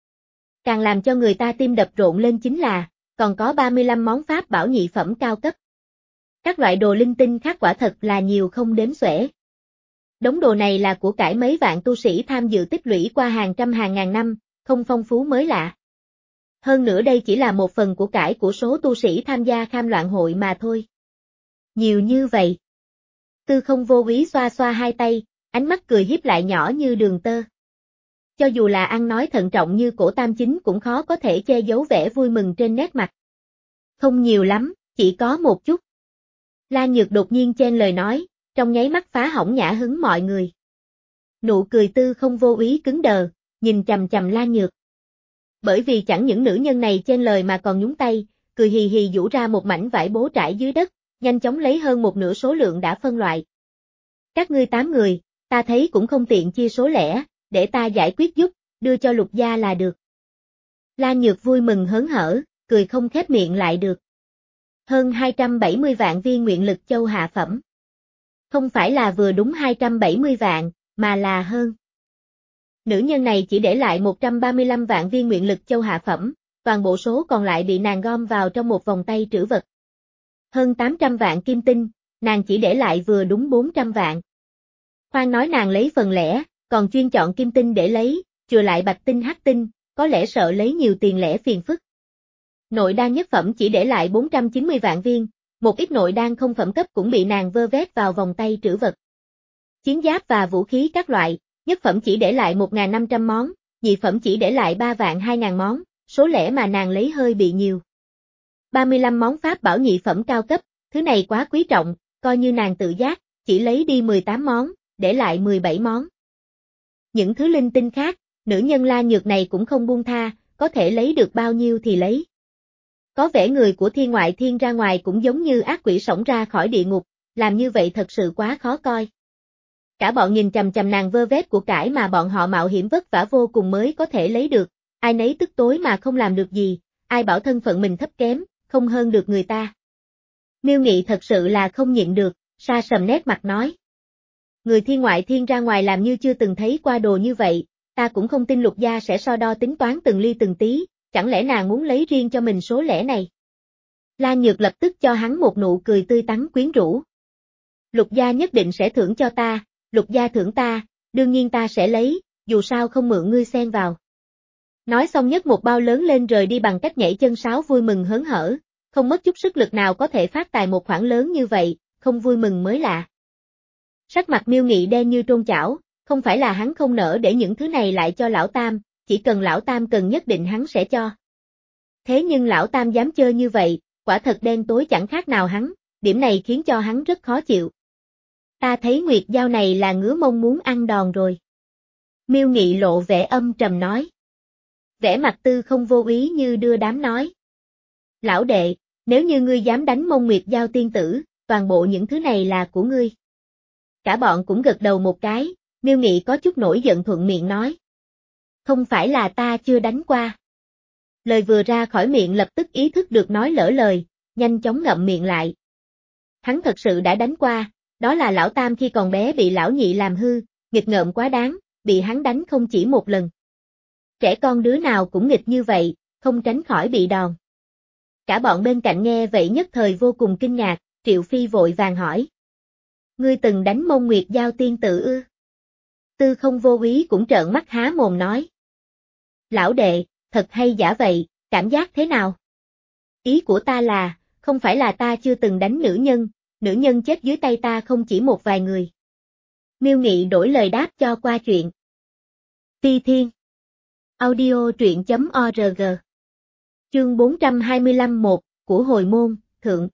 Càng làm cho người ta tim đập rộn lên chính là, còn có ba mươi lăm món pháp bảo nhị phẩm cao cấp. Các loại đồ linh tinh khác quả thật là nhiều không đếm xuể. Đống đồ này là của cải mấy vạn tu sĩ tham dự tích lũy qua hàng trăm hàng ngàn năm, không phong phú mới lạ. Hơn nữa đây chỉ là một phần của cải của số tu sĩ tham gia kham loạn hội mà thôi. Nhiều như vậy. Tư Không vô úy xoa xoa hai tay, ánh mắt cười hiếp lại nhỏ như đường tơ. Cho dù là ăn nói thận trọng như Cổ Tam Chính cũng khó có thể che giấu vẻ vui mừng trên nét mặt. Không nhiều lắm, chỉ có một chút. La Nhược đột nhiên chen lời nói, trong nháy mắt phá hỏng nhã hứng mọi người. Nụ cười Tư Không vô úy cứng đờ, nhìn chằm chằm La Nhược. Bởi vì chẳng những nữ nhân này chen lời mà còn nhúng tay, cười hì hì giũ ra một mảnh vải bố trải dưới đất, nhanh chóng lấy hơn một nửa số lượng đã phân loại. Các ngươi tám người, ta thấy cũng không tiện chia số lẻ, để ta giải quyết giúp, đưa cho Lục gia là được. La Nhược vui mừng hớn hở, cười không khép miệng lại được. Hơn hai trăm bảy mươi vạn viên nguyện lực châu hạ phẩm. Không phải là vừa đúng hai trăm bảy mươi vạn, mà là hơn. Nữ nhân này chỉ để lại một trăm ba mươi lăm vạn viên nguyện lực châu hạ phẩm, toàn bộ số còn lại bị nàng gom vào trong một vòng tay trữ vật. Hơn tám trăm vạn kim tinh, nàng chỉ để lại vừa đúng bốn trăm vạn. Khoan nói nàng lấy phần lẻ, còn chuyên chọn kim tinh để lấy, chừa lại bạch tinh hắc tinh, có lẽ sợ lấy nhiều tiền lẻ phiền phức. Nội đan nhất phẩm chỉ để lại bốn trăm chín mươi vạn viên, một ít nội đan không phẩm cấp cũng bị nàng vơ vét vào vòng tay trữ vật. Chiến giáp và vũ khí các loại, nhất phẩm chỉ để lại một nghìn năm trăm món, nhị phẩm chỉ để lại ba vạn hai ngàn món, số lẻ mà nàng lấy hơi bị nhiều. ba mươi lăm món pháp bảo nhị phẩm cao cấp, thứ này quá quý trọng, coi như nàng tự giác, chỉ lấy đi mười tám món, để lại mười bảy món. Những thứ linh tinh khác, nữ nhân La Nhược này cũng không buông tha, có thể lấy được bao nhiêu thì lấy. Có vẻ người của thiên ngoại thiên ra ngoài cũng giống như ác quỷ sổng ra khỏi địa ngục, làm như vậy thật sự quá khó coi. Cả bọn nhìn chằm chằm nàng vơ vét của cải mà bọn họ mạo hiểm vất vả vô cùng mới có thể lấy được, ai nấy tức tối mà không làm được gì, ai bảo thân phận mình thấp kém, không hơn được người ta. Miêu Nghị thật sự là không nhịn được, sa sầm nét mặt nói. Người thiên ngoại thiên ra ngoài làm như chưa từng thấy qua đồ như vậy, ta cũng không tin Lục gia sẽ so đo tính toán từng ly từng tí, chẳng lẽ nàng muốn lấy riêng cho mình số lẻ này. La Nhược lập tức cho hắn một nụ cười tươi tắn quyến rũ. Lục gia nhất định sẽ thưởng cho ta, Lục gia thưởng ta, đương nhiên ta sẽ lấy, dù sao không mượn ngươi xen vào. Nói xong nhấc một bao lớn lên rời đi bằng cách nhảy chân sáo vui mừng hớn hở, không mất chút sức lực nào có thể phát tài một khoản lớn như vậy, không vui mừng mới lạ. Sắc mặt Miêu Nghị đen như trôn chảo, không phải là hắn không nỡ để những thứ này lại cho lão tam, chỉ cần lão tam cần nhất định hắn sẽ cho. Thế nhưng lão tam dám chơi như vậy, quả thật đen tối chẳng khác nào hắn, điểm này khiến cho hắn rất khó chịu. Ta thấy Nguyệt Giao này là ngứa mông muốn ăn đòn rồi. Miêu Nghị lộ vẻ âm trầm nói. Vẻ mặt Tư Không vô ý như đưa đám nói. Lão đệ, nếu như ngươi dám đánh mông Nguyệt Giao tiên tử, toàn bộ những thứ này là của ngươi. Cả bọn cũng gật đầu một cái, Miêu Nghị có chút nổi giận thuận miệng nói. Không phải là ta chưa đánh qua. Lời vừa ra khỏi miệng lập tức ý thức được nói lỡ lời, nhanh chóng ngậm miệng lại. Hắn thật sự đã đánh qua, đó là lão tam khi còn bé bị lão nhị làm hư, nghịch ngợm quá đáng, bị hắn đánh không chỉ một lần. Trẻ con đứa nào cũng nghịch như vậy, không tránh khỏi bị đòn. Cả bọn bên cạnh nghe vậy nhất thời vô cùng kinh ngạc, Triệu Phi vội vàng hỏi. Ngươi từng đánh mông Nguyệt Giao tiên tử ư? Tư Không vô ý cũng trợn mắt há mồm nói. Lão đệ, thật hay giả vậy, cảm giác thế nào? Ý của ta là, không phải là ta chưa từng đánh nữ nhân, nữ nhân chết dưới tay ta không chỉ một vài người. Miêu Nghị đổi lời đáp cho qua chuyện. Ti Thiên Audio truyện chấm org Chương bốn trăm hai mươi lăm một của hồi môn, thượng.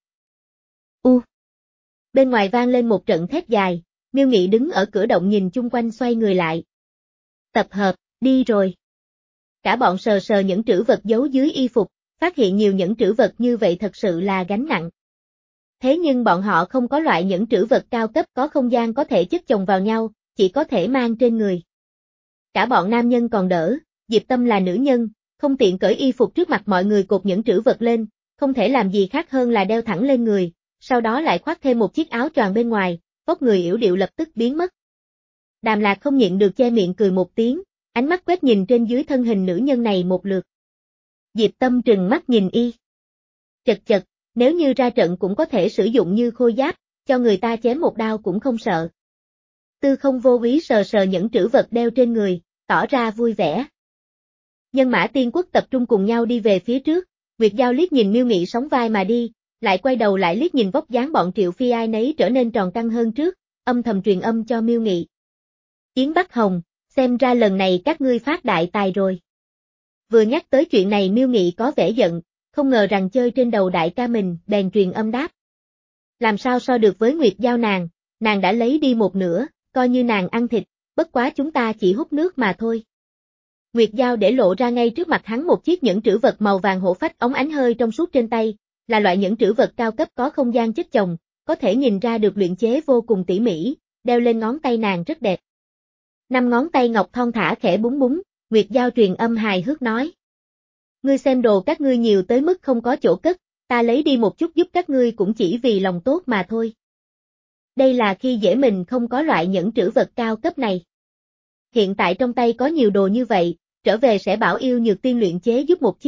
U Bên ngoài vang lên một trận thét dài, Miêu Nghị đứng ở cửa động nhìn chung quanh xoay người lại. Tập hợp, đi rồi. Cả bọn sờ sờ những trữ vật giấu dưới y phục, phát hiện nhiều những trữ vật như vậy thật sự là gánh nặng. Thế nhưng bọn họ không có loại những trữ vật cao cấp có không gian có thể chất chồng vào nhau, chỉ có thể mang trên người. Cả bọn nam nhân còn đỡ, Diệp Tâm là nữ nhân, không tiện cởi y phục trước mặt mọi người cột những trữ vật lên, không thể làm gì khác hơn là đeo thẳng lên người, sau đó lại khoác thêm một chiếc áo choàng bên ngoài, vóc người yểu điệu lập tức biến mất. Đàm Lạc không nhịn được che miệng cười một tiếng, ánh mắt quét nhìn trên dưới thân hình nữ nhân này một lượt. Diệp Tâm trừng mắt nhìn y. Chật chật, nếu như ra trận cũng có thể sử dụng như khôi giáp, cho người ta chém một đao cũng không sợ. Tư Không vô ý sờ sờ những trữ vật đeo trên người, tỏ ra vui vẻ. Nhân Mã Tiên Quốc tập trung cùng nhau đi về phía trước, Nguyệt Giao liếc nhìn Miêu Nghị sóng vai mà đi, lại quay đầu lại liếc nhìn vóc dáng bọn Triệu Phi ai nấy trở nên tròn căng hơn trước, âm thầm truyền âm cho Miêu Nghị. Yến Bắc Hồng, xem ra lần này các ngươi phát đại tài rồi. Vừa nhắc tới chuyện này Miêu Nghị có vẻ giận, không ngờ rằng chơi trên đầu đại ca mình, bèn truyền âm đáp. Làm sao so được với Nguyệt Giao nàng, nàng đã lấy đi một nửa, coi như nàng ăn thịt, bất quá chúng ta chỉ hút nước mà thôi. Nguyệt Giao để lộ ra ngay trước mặt hắn một chiếc nhẫn trữ vật màu vàng hổ phách óng ánh hơi trong suốt trên tay, là loại nhẫn trữ vật cao cấp có không gian chất chồng, có thể nhìn ra được luyện chế vô cùng tỉ mỉ, đeo lên ngón tay nàng rất đẹp. Năm ngón tay ngọc thon thả khẽ búng búng, Nguyệt Giao truyền âm hài hước nói. Ngươi xem đồ các ngươi nhiều tới mức không có chỗ cất, ta lấy đi một chút giúp các ngươi cũng chỉ vì lòng tốt mà thôi. Đây là khi dễ mình không có loại nhẫn trữ vật cao cấp này. Hiện tại trong tay có nhiều đồ như vậy, trở về sẽ bảo Yêu Nhược Tiên luyện chế giúp một chiếc,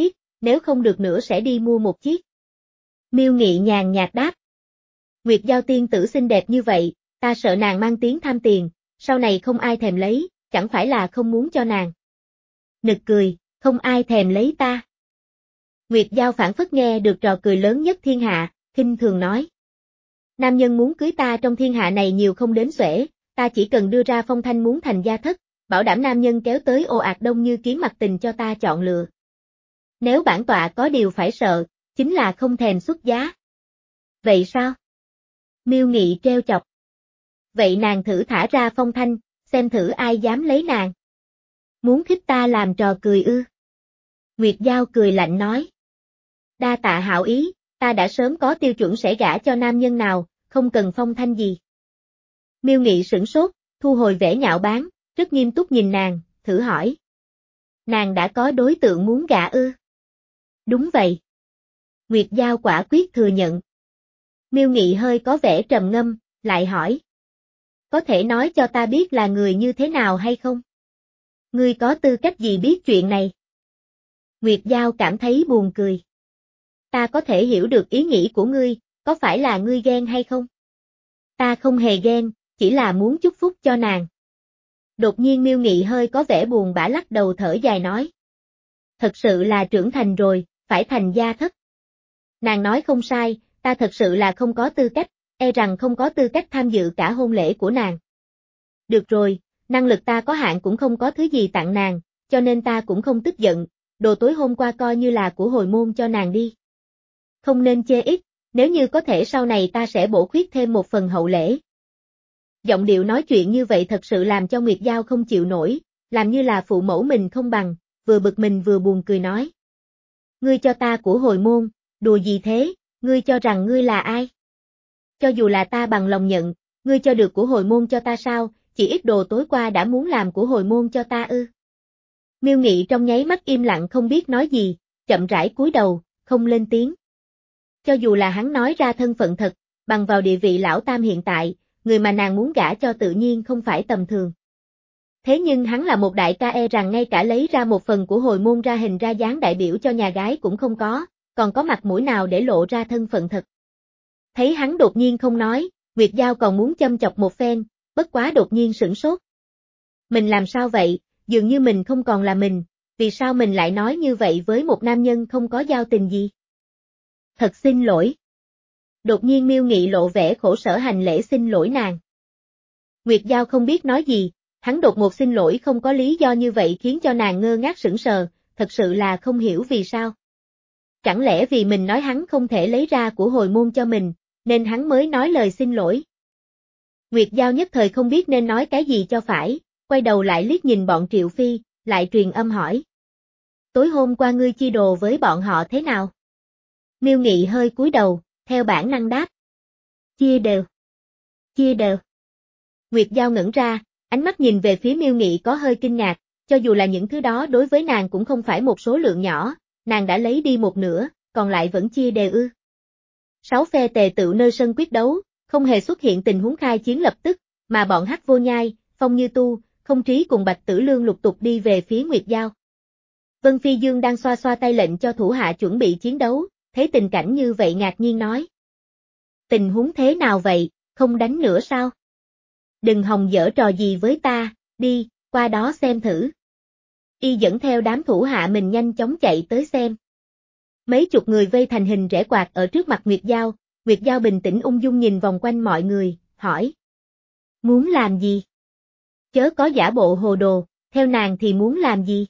nếu không được nữa sẽ đi mua một chiếc. Miêu Nghị nhàn nhạt đáp. Nguyệt Giao tiên tử xinh đẹp như vậy, ta sợ nàng mang tiếng tham tiền, sau này không ai thèm lấy, chẳng phải là không muốn cho nàng. Nực cười, không ai thèm lấy ta. Nguyệt Giao phảng phất nghe được trò cười lớn nhất thiên hạ, khinh thường nói. Nam nhân muốn cưới ta trong thiên hạ này nhiều không đếm xuể, ta chỉ cần đưa ra phong thanh muốn thành gia thất, bảo đảm nam nhân kéo tới ồ ạt đông như kiến mặt tình cho ta chọn lựa. Nếu bản tọa có điều phải sợ, chính là không thèm xuất giá. Vậy sao? Miêu Nghị treo chọc. Vậy nàng thử thả ra phong thanh, xem thử ai dám lấy nàng. Muốn khích ta làm trò cười ư? Nguyệt Giao cười lạnh nói. Đa tạ hảo ý, ta đã sớm có tiêu chuẩn sẽ gả cho nam nhân nào, không cần phong thanh gì. Miêu Nghị sửng sốt, thu hồi vẻ nhạo báng, rất nghiêm túc nhìn nàng, thử hỏi. Nàng đã có đối tượng muốn gả ư? Đúng vậy. Nguyệt Giao quả quyết thừa nhận. Miêu Nghị hơi có vẻ trầm ngâm, lại hỏi. Có thể nói cho ta biết là người như thế nào hay không? Ngươi có tư cách gì biết chuyện này? Nguyệt Giao cảm thấy buồn cười. Ta có thể hiểu được ý nghĩ của ngươi, có phải là ngươi ghen hay không? Ta không hề ghen, chỉ là muốn chúc phúc cho nàng. Đột nhiên Miêu Nghị hơi có vẻ buồn bã lắc đầu thở dài nói. Thật sự là trưởng thành rồi, phải thành gia thất. Nàng nói không sai, ta thật sự là không có tư cách, e rằng không có tư cách tham dự cả hôn lễ của nàng. Được rồi, năng lực ta có hạn cũng không có thứ gì tặng nàng, cho nên ta cũng không tức giận, đồ tối hôm qua coi như là của hồi môn cho nàng đi. Không nên chê ít, nếu như có thể sau này ta sẽ bổ khuyết thêm một phần hậu lễ. Giọng điệu nói chuyện như vậy thật sự làm cho Nguyệt Giao không chịu nổi, làm như là phụ mẫu mình không bằng, vừa bực mình vừa buồn cười nói. Ngươi cho ta của hồi môn, đùa gì thế, ngươi cho rằng ngươi là ai? Cho dù là ta bằng lòng nhận, ngươi cho được của hồi môn cho ta sao, chỉ ít đồ tối qua đã muốn làm của hồi môn cho ta ư. Miêu Nghị trong nháy mắt im lặng không biết nói gì, chậm rãi cúi đầu, không lên tiếng. Cho dù là hắn nói ra thân phận thật, bằng vào địa vị lão tam hiện tại, người mà nàng muốn gả cho tự nhiên không phải tầm thường. Thế nhưng hắn là một đại ca e rằng ngay cả lấy ra một phần của hồi môn ra hình ra dáng đại biểu cho nhà gái cũng không có, còn có mặt mũi nào để lộ ra thân phận thật. Thấy hắn đột nhiên không nói, Nguyệt Giao còn muốn châm chọc một phen, bất quá đột nhiên sửng sốt. Mình làm sao vậy, dường như mình không còn là mình, vì sao mình lại nói như vậy với một nam nhân không có giao tình gì? Thật xin lỗi. Đột nhiên Miêu Nghị lộ vẻ khổ sở hành lễ xin lỗi nàng. Nguyệt Giao không biết nói gì, hắn đột ngột xin lỗi không có lý do như vậy khiến cho nàng ngơ ngác sững sờ, thật sự là không hiểu vì sao. Chẳng lẽ vì mình nói hắn không thể lấy ra của hồi môn cho mình, nên hắn mới nói lời xin lỗi. Nguyệt Giao nhất thời không biết nên nói cái gì cho phải, quay đầu lại liếc nhìn bọn Triệu Phi, lại truyền âm hỏi. Tối hôm qua ngươi chia đồ với bọn họ thế nào? Miêu Nghị hơi cúi đầu, theo bản năng đáp. Chia đều. Chia đều. Nguyệt Giao ngẩn ra, ánh mắt nhìn về phía Miêu Nghị có hơi kinh ngạc, cho dù là những thứ đó đối với nàng cũng không phải một số lượng nhỏ, nàng đã lấy đi một nửa, còn lại vẫn chia đều ư. Sáu phe tề tựu nơi sân quyết đấu, không hề xuất hiện tình huống khai chiến lập tức, mà bọn Hắc Vô Nhai, Phong Như Tu, Không Trí cùng Bạch Tử Lương lục tục đi về phía Nguyệt Giao. Vân Phi Dương đang xoa xoa tay lệnh cho thủ hạ chuẩn bị chiến đấu, thấy tình cảnh như vậy ngạc nhiên nói. Tình huống thế nào vậy, không đánh nữa sao? Đừng hòng giở trò gì với ta, đi, qua đó xem thử. Y dẫn theo đám thủ hạ mình nhanh chóng chạy tới xem. Mấy chục người vây thành hình rẽ quạt ở trước mặt Nguyệt Giao, Nguyệt Giao bình tĩnh ung dung nhìn vòng quanh mọi người, hỏi. Muốn làm gì? Chớ có giả bộ hồ đồ, theo nàng thì muốn làm gì?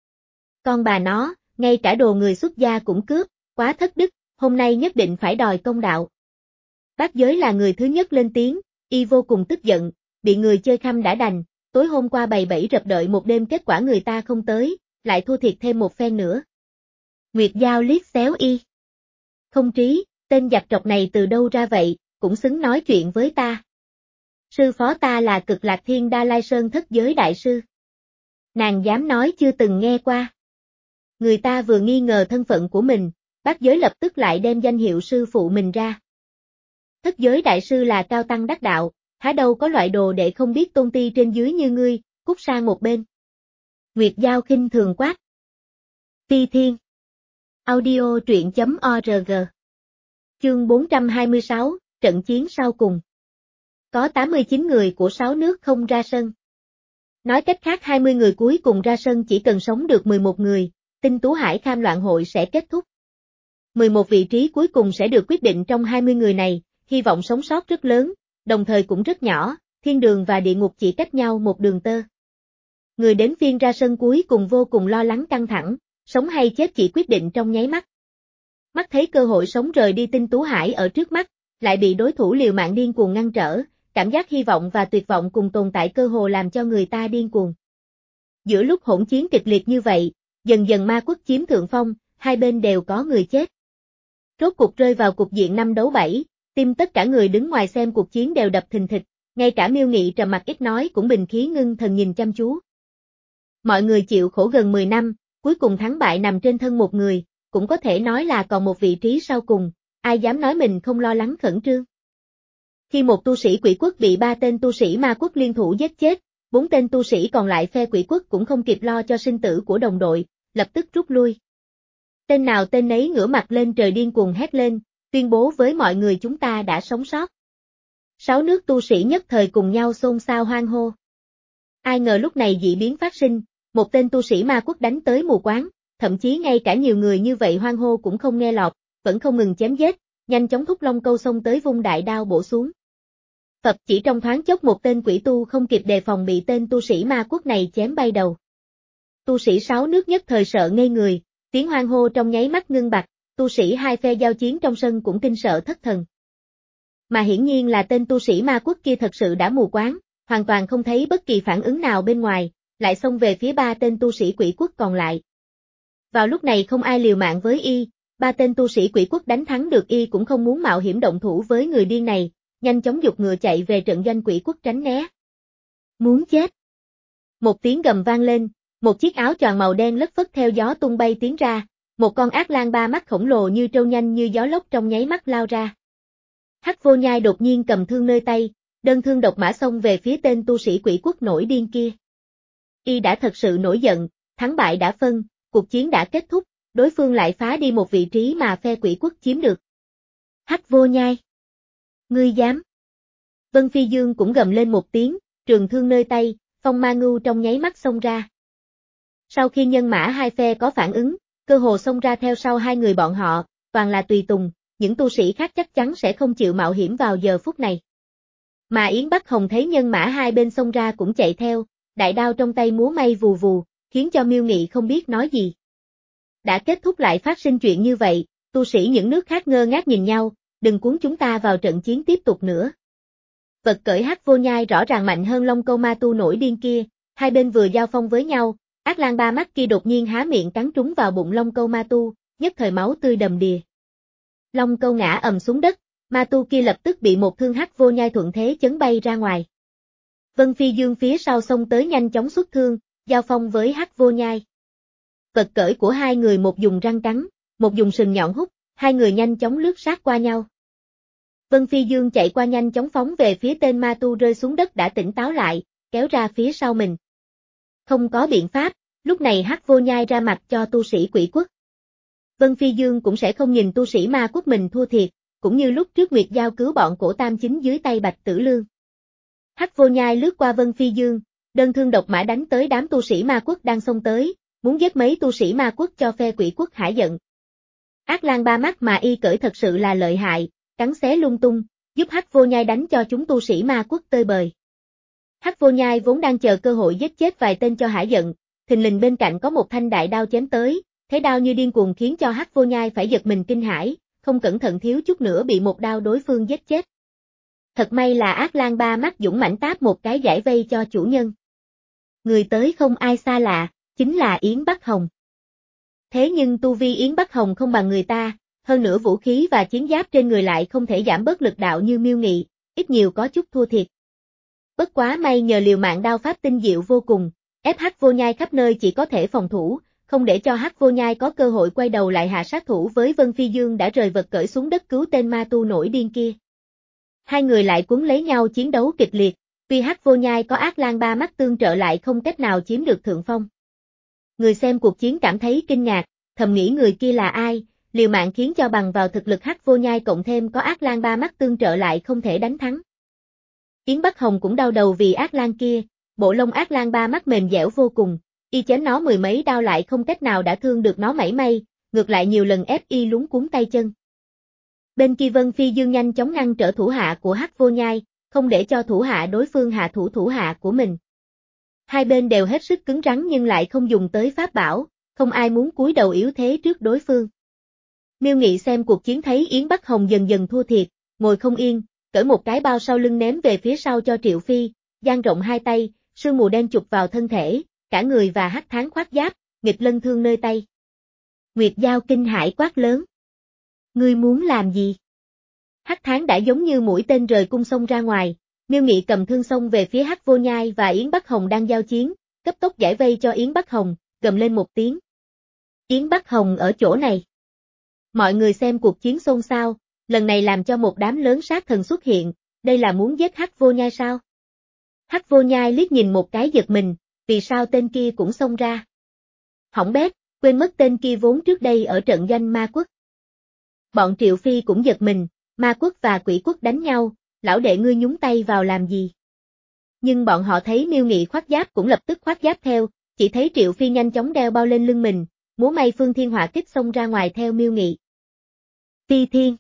Con bà nó, ngay cả đồ người xuất gia cũng cướp, quá thất đức, hôm nay nhất định phải đòi công đạo. Bác Giới là người thứ nhất lên tiếng, y vô cùng tức giận, bị người chơi khăm đã đành, tối hôm qua bày bẫy rập đợi một đêm kết quả người ta không tới, lại thua thiệt thêm một phen nữa. Nguyệt Giao liếc xéo y. Không Trí, tên giặc trọc này từ đâu ra vậy, cũng xứng nói chuyện với ta. Sư phó ta là Cực Lạc Thiên Đa Lai Sơn Thất Giới Đại Sư. Nàng dám nói chưa từng nghe qua. Người ta vừa nghi ngờ thân phận của mình, Bác Giới lập tức lại đem danh hiệu sư phụ mình ra. Thất Giới Đại Sư là cao tăng đắc đạo, há đâu có loại đồ để không biết tôn ti trên dưới như ngươi, cút sang một bên. Nguyệt Giao khinh thường quát. Phi Thiên. Audio truyện chấm org. Chương bốn trăm hai mươi sáu, trận chiến sau cùng. Có tám mươi chín người của sáu nước không ra sân. Nói cách khác hai mươi người cuối cùng ra sân chỉ cần sống được mười một người, Tinh Tú Hải Kham Loạn Hội sẽ kết thúc. mười một vị trí cuối cùng sẽ được quyết định trong hai mươi người này, hy vọng sống sót rất lớn, đồng thời cũng rất nhỏ, thiên đường và địa ngục chỉ cách nhau một đường tơ. Người đến phiên ra sân cuối cùng vô cùng lo lắng căng thẳng, sống hay chết chỉ quyết định trong nháy mắt. Mắt thấy cơ hội sống rời đi Tinh Tú Hải ở trước mắt, lại bị đối thủ liều mạng điên cuồng ngăn trở, cảm giác hy vọng và tuyệt vọng cùng tồn tại cơ hồ làm cho người ta điên cuồng. Giữa lúc hỗn chiến kịch liệt như vậy, dần dần ma quốc chiếm thượng phong, hai bên đều có người chết. Rốt cuộc rơi vào cục diện năm đấu bảy, tim tất cả người đứng ngoài xem cuộc chiến đều đập thình thịch, ngay cả Miêu Nghị trầm mặc ít nói cũng bình khí ngưng thần nhìn chăm chú. Mọi người chịu khổ gần mười năm, cuối cùng thắng bại nằm trên thân một người, cũng có thể nói là còn một vị trí sau cùng, ai dám nói mình không lo lắng khẩn trương. Khi một tu sĩ quỷ quốc bị ba tên tu sĩ ma quốc liên thủ giết chết, bốn tên tu sĩ còn lại phe quỷ quốc cũng không kịp lo cho sinh tử của đồng đội, lập tức rút lui. Tên nào tên nấy ngửa mặt lên trời điên cuồng hét lên, tuyên bố với mọi người chúng ta đã sống sót. Sáu nước tu sĩ nhất thời cùng nhau xôn xao hoan hô. Ai ngờ lúc này dị biến phát sinh, một tên tu sĩ ma quốc đánh tới mù quáng, thậm chí ngay cả nhiều người như vậy hoan hô cũng không nghe lọt, vẫn không ngừng chém giết, nhanh chóng thúc long câu xông tới vung đại đao bổ xuống. Phập chỉ trong thoáng chốc một tên quỷ tu không kịp đề phòng bị tên tu sĩ ma quốc này chém bay đầu. Tu sĩ sáu nước nhất thời sợ ngây người, tiếng hoan hô trong nháy mắt ngưng bặt, tu sĩ hai phe giao chiến trong sân cũng kinh sợ thất thần. Mà hiển nhiên là tên tu sĩ ma quốc kia thật sự đã mù quáng, hoàn toàn không thấy bất kỳ phản ứng nào bên ngoài, lại xông về phía ba tên tu sĩ quỷ quốc còn lại. Vào lúc này không ai liều mạng với y, ba tên tu sĩ quỷ quốc đánh thắng được y cũng không muốn mạo hiểm động thủ với người điên này, nhanh chóng giục ngựa chạy về trận doanh quỷ quốc tránh né. Muốn chết. Một tiếng gầm vang lên, một chiếc áo choàng màu đen lất phất theo gió tung bay tiến ra, một con ác lang ba mắt khổng lồ như trâu nhanh như gió lốc trong nháy mắt lao ra. Hắc Vô Nhai đột nhiên cầm thương nơi tay, đơn thương độc mã xông về phía tên tu sĩ quỷ quốc nổi điên kia. Y đã thật sự nổi giận, thắng bại đã phân, cuộc chiến đã kết thúc, đối phương lại phá đi một vị trí mà phe quỷ quốc chiếm được. Hắc Vô Nhai! Ngươi dám! Vân Phi Dương cũng gầm lên một tiếng, trường thương nơi tay, phong ma ngưu trong nháy mắt xông ra. Sau khi nhân mã hai phe có phản ứng, cơ hồ xông ra theo sau hai người bọn họ, toàn là tùy tùng, những tu sĩ khác chắc chắn sẽ không chịu mạo hiểm vào giờ phút này. Mà Yến Bắc Hồng thấy nhân mã hai bên xông ra cũng chạy theo, đại đao trong tay múa may vù vù, khiến cho Miêu Nghị không biết nói gì. Đã kết thúc lại phát sinh chuyện như vậy, tu sĩ những nước khác ngơ ngác nhìn nhau, đừng cuốn chúng ta vào trận chiến tiếp tục nữa. Vật cởi Hắc Vô Nhai rõ ràng mạnh hơn Long Câu Ma Tu nổi điên kia, hai bên vừa giao phong với nhau, ác lang ba mắt kia đột nhiên há miệng cắn trúng vào bụng Long Câu Ma Tu, nhất thời máu tươi đầm đìa. Long Câu ngã ầm xuống đất, Ma Tu kia lập tức bị một thương Hắc Vô Nhai thuận thế chấn bay ra ngoài. Vân Phi Dương phía sau xông tới nhanh chóng xuất thương, giao phong với Hắc Vô Nhai. Vật cởi của hai người một dùng răng cắn, một dùng sừng nhọn hút, hai người nhanh chóng lướt sát qua nhau. Vân Phi Dương chạy qua nhanh chóng phóng về phía tên ma tu rơi xuống đất đã tỉnh táo lại, kéo ra phía sau mình. Không có biện pháp, lúc này Hắc Vô Nhai ra mặt cho tu sĩ quỷ quốc. Vân Phi Dương cũng sẽ không nhìn tu sĩ ma quốc mình thua thiệt, cũng như lúc trước Nguyệt Giao cứu bọn cổ tam chính dưới tay Bạch Tử Lương. Hắc Vô Nhai lướt qua Vân Phi Dương, đơn thương độc mã đánh tới đám tu sĩ ma quốc đang xông tới, muốn giết mấy tu sĩ ma quốc cho phe quỷ quốc hả giận. Ác lang ba mắt mà y cởi thật sự là lợi hại, cắn xé lung tung, giúp Hắc Vô Nhai đánh cho chúng tu sĩ ma quốc tơi bời. Hắc Vô Nhai vốn đang chờ cơ hội giết chết vài tên cho hả giận, thình lình bên cạnh có một thanh đại đao chém tới, thế đao như điên cuồng khiến cho Hắc Vô Nhai phải giật mình kinh hãi, không cẩn thận thiếu chút nữa bị một đao đối phương giết chết. Thật may là ác lang ba mắt dũng mãnh táp một cái giải vây cho chủ nhân. Người tới không ai xa lạ, chính là Yến Bắc Hồng. Thế nhưng tu vi Yến Bắc Hồng không bằng người ta, hơn nữa vũ khí và chiến giáp trên người lại không thể giảm bớt lực đạo như Miêu Nghị, ít nhiều có chút thua thiệt. Bất quá may nhờ liều mạng đao pháp tinh diệu vô cùng, ép Hắc Vô Nhai khắp nơi chỉ có thể phòng thủ, không để cho Hắc Vô Nhai có cơ hội quay đầu lại hạ sát thủ với Vân Phi Dương đã rời vật cởi xuống đất cứu tên ma tu nổi điên kia. Hai người lại cuốn lấy nhau chiến đấu kịch liệt, tuy Hắc Vô Nhai có ác lang ba mắt tương trợ lại không cách nào chiếm được thượng phong. Người xem cuộc chiến cảm thấy kinh ngạc, thầm nghĩ người kia là ai, liều mạng khiến cho bằng vào thực lực Hắc Vô Nhai cộng thêm có Ác Lan ba mắt tương trợ lại không thể đánh thắng. Yến Bắc Hồng cũng đau đầu vì Ác Lan kia, bộ lông Ác Lan ba mắt mềm dẻo vô cùng, y chém nó mười mấy đao lại không cách nào đã thương được nó mảy may, ngược lại nhiều lần ép y lúng cuống tay chân. Bên kia Vân Phi Dương nhanh chóng ngăn trở thủ hạ của Hắc Vô Nhai, không để cho thủ hạ đối phương hạ thủ thủ hạ của mình. Hai bên đều hết sức cứng rắn nhưng lại không dùng tới pháp bảo, không ai muốn cúi đầu yếu thế trước đối phương. Miêu Nghị xem cuộc chiến thấy Yến Bắc Hồng dần dần thua thiệt, ngồi không yên, cởi một cái bao sau lưng ném về phía sau cho Triệu Phi, dang rộng hai tay, sương mù đen chụp vào thân thể, cả người và hắc tháng khoác giáp, nghịch lân thương nơi tay. Nguyệt Giao kinh hãi quát lớn. Ngươi muốn làm gì? Hắc tháng đã giống như mũi tên rời cung xông ra ngoài, Miêu Nghị cầm thương xông về phía Hắc Vô Nhai và Yến Bắc Hồng đang giao chiến, cấp tốc giải vây cho Yến Bắc Hồng, gầm lên một tiếng. Yến Bắc Hồng ở chỗ này. Mọi người xem cuộc chiến xôn xao, lần này làm cho một đám lớn sát thần xuất hiện, đây là muốn giết Hắc Vô Nhai sao? Hắc Vô Nhai liếc nhìn một cái giật mình, vì sao tên kia cũng xông ra? Hỏng bét, quên mất tên kia vốn trước đây ở trận doanh ma quốc. Bọn Triệu Phi cũng giật mình, ma quốc và quỷ quốc đánh nhau, lão đệ ngươi nhúng tay vào làm gì? Nhưng bọn họ thấy Miêu Nghị khoác giáp cũng lập tức khoác giáp theo, chỉ thấy Triệu Phi nhanh chóng đeo bao lên lưng mình, múa may phương thiên hỏa kích xông ra ngoài theo Miêu Nghị. Phi Thiên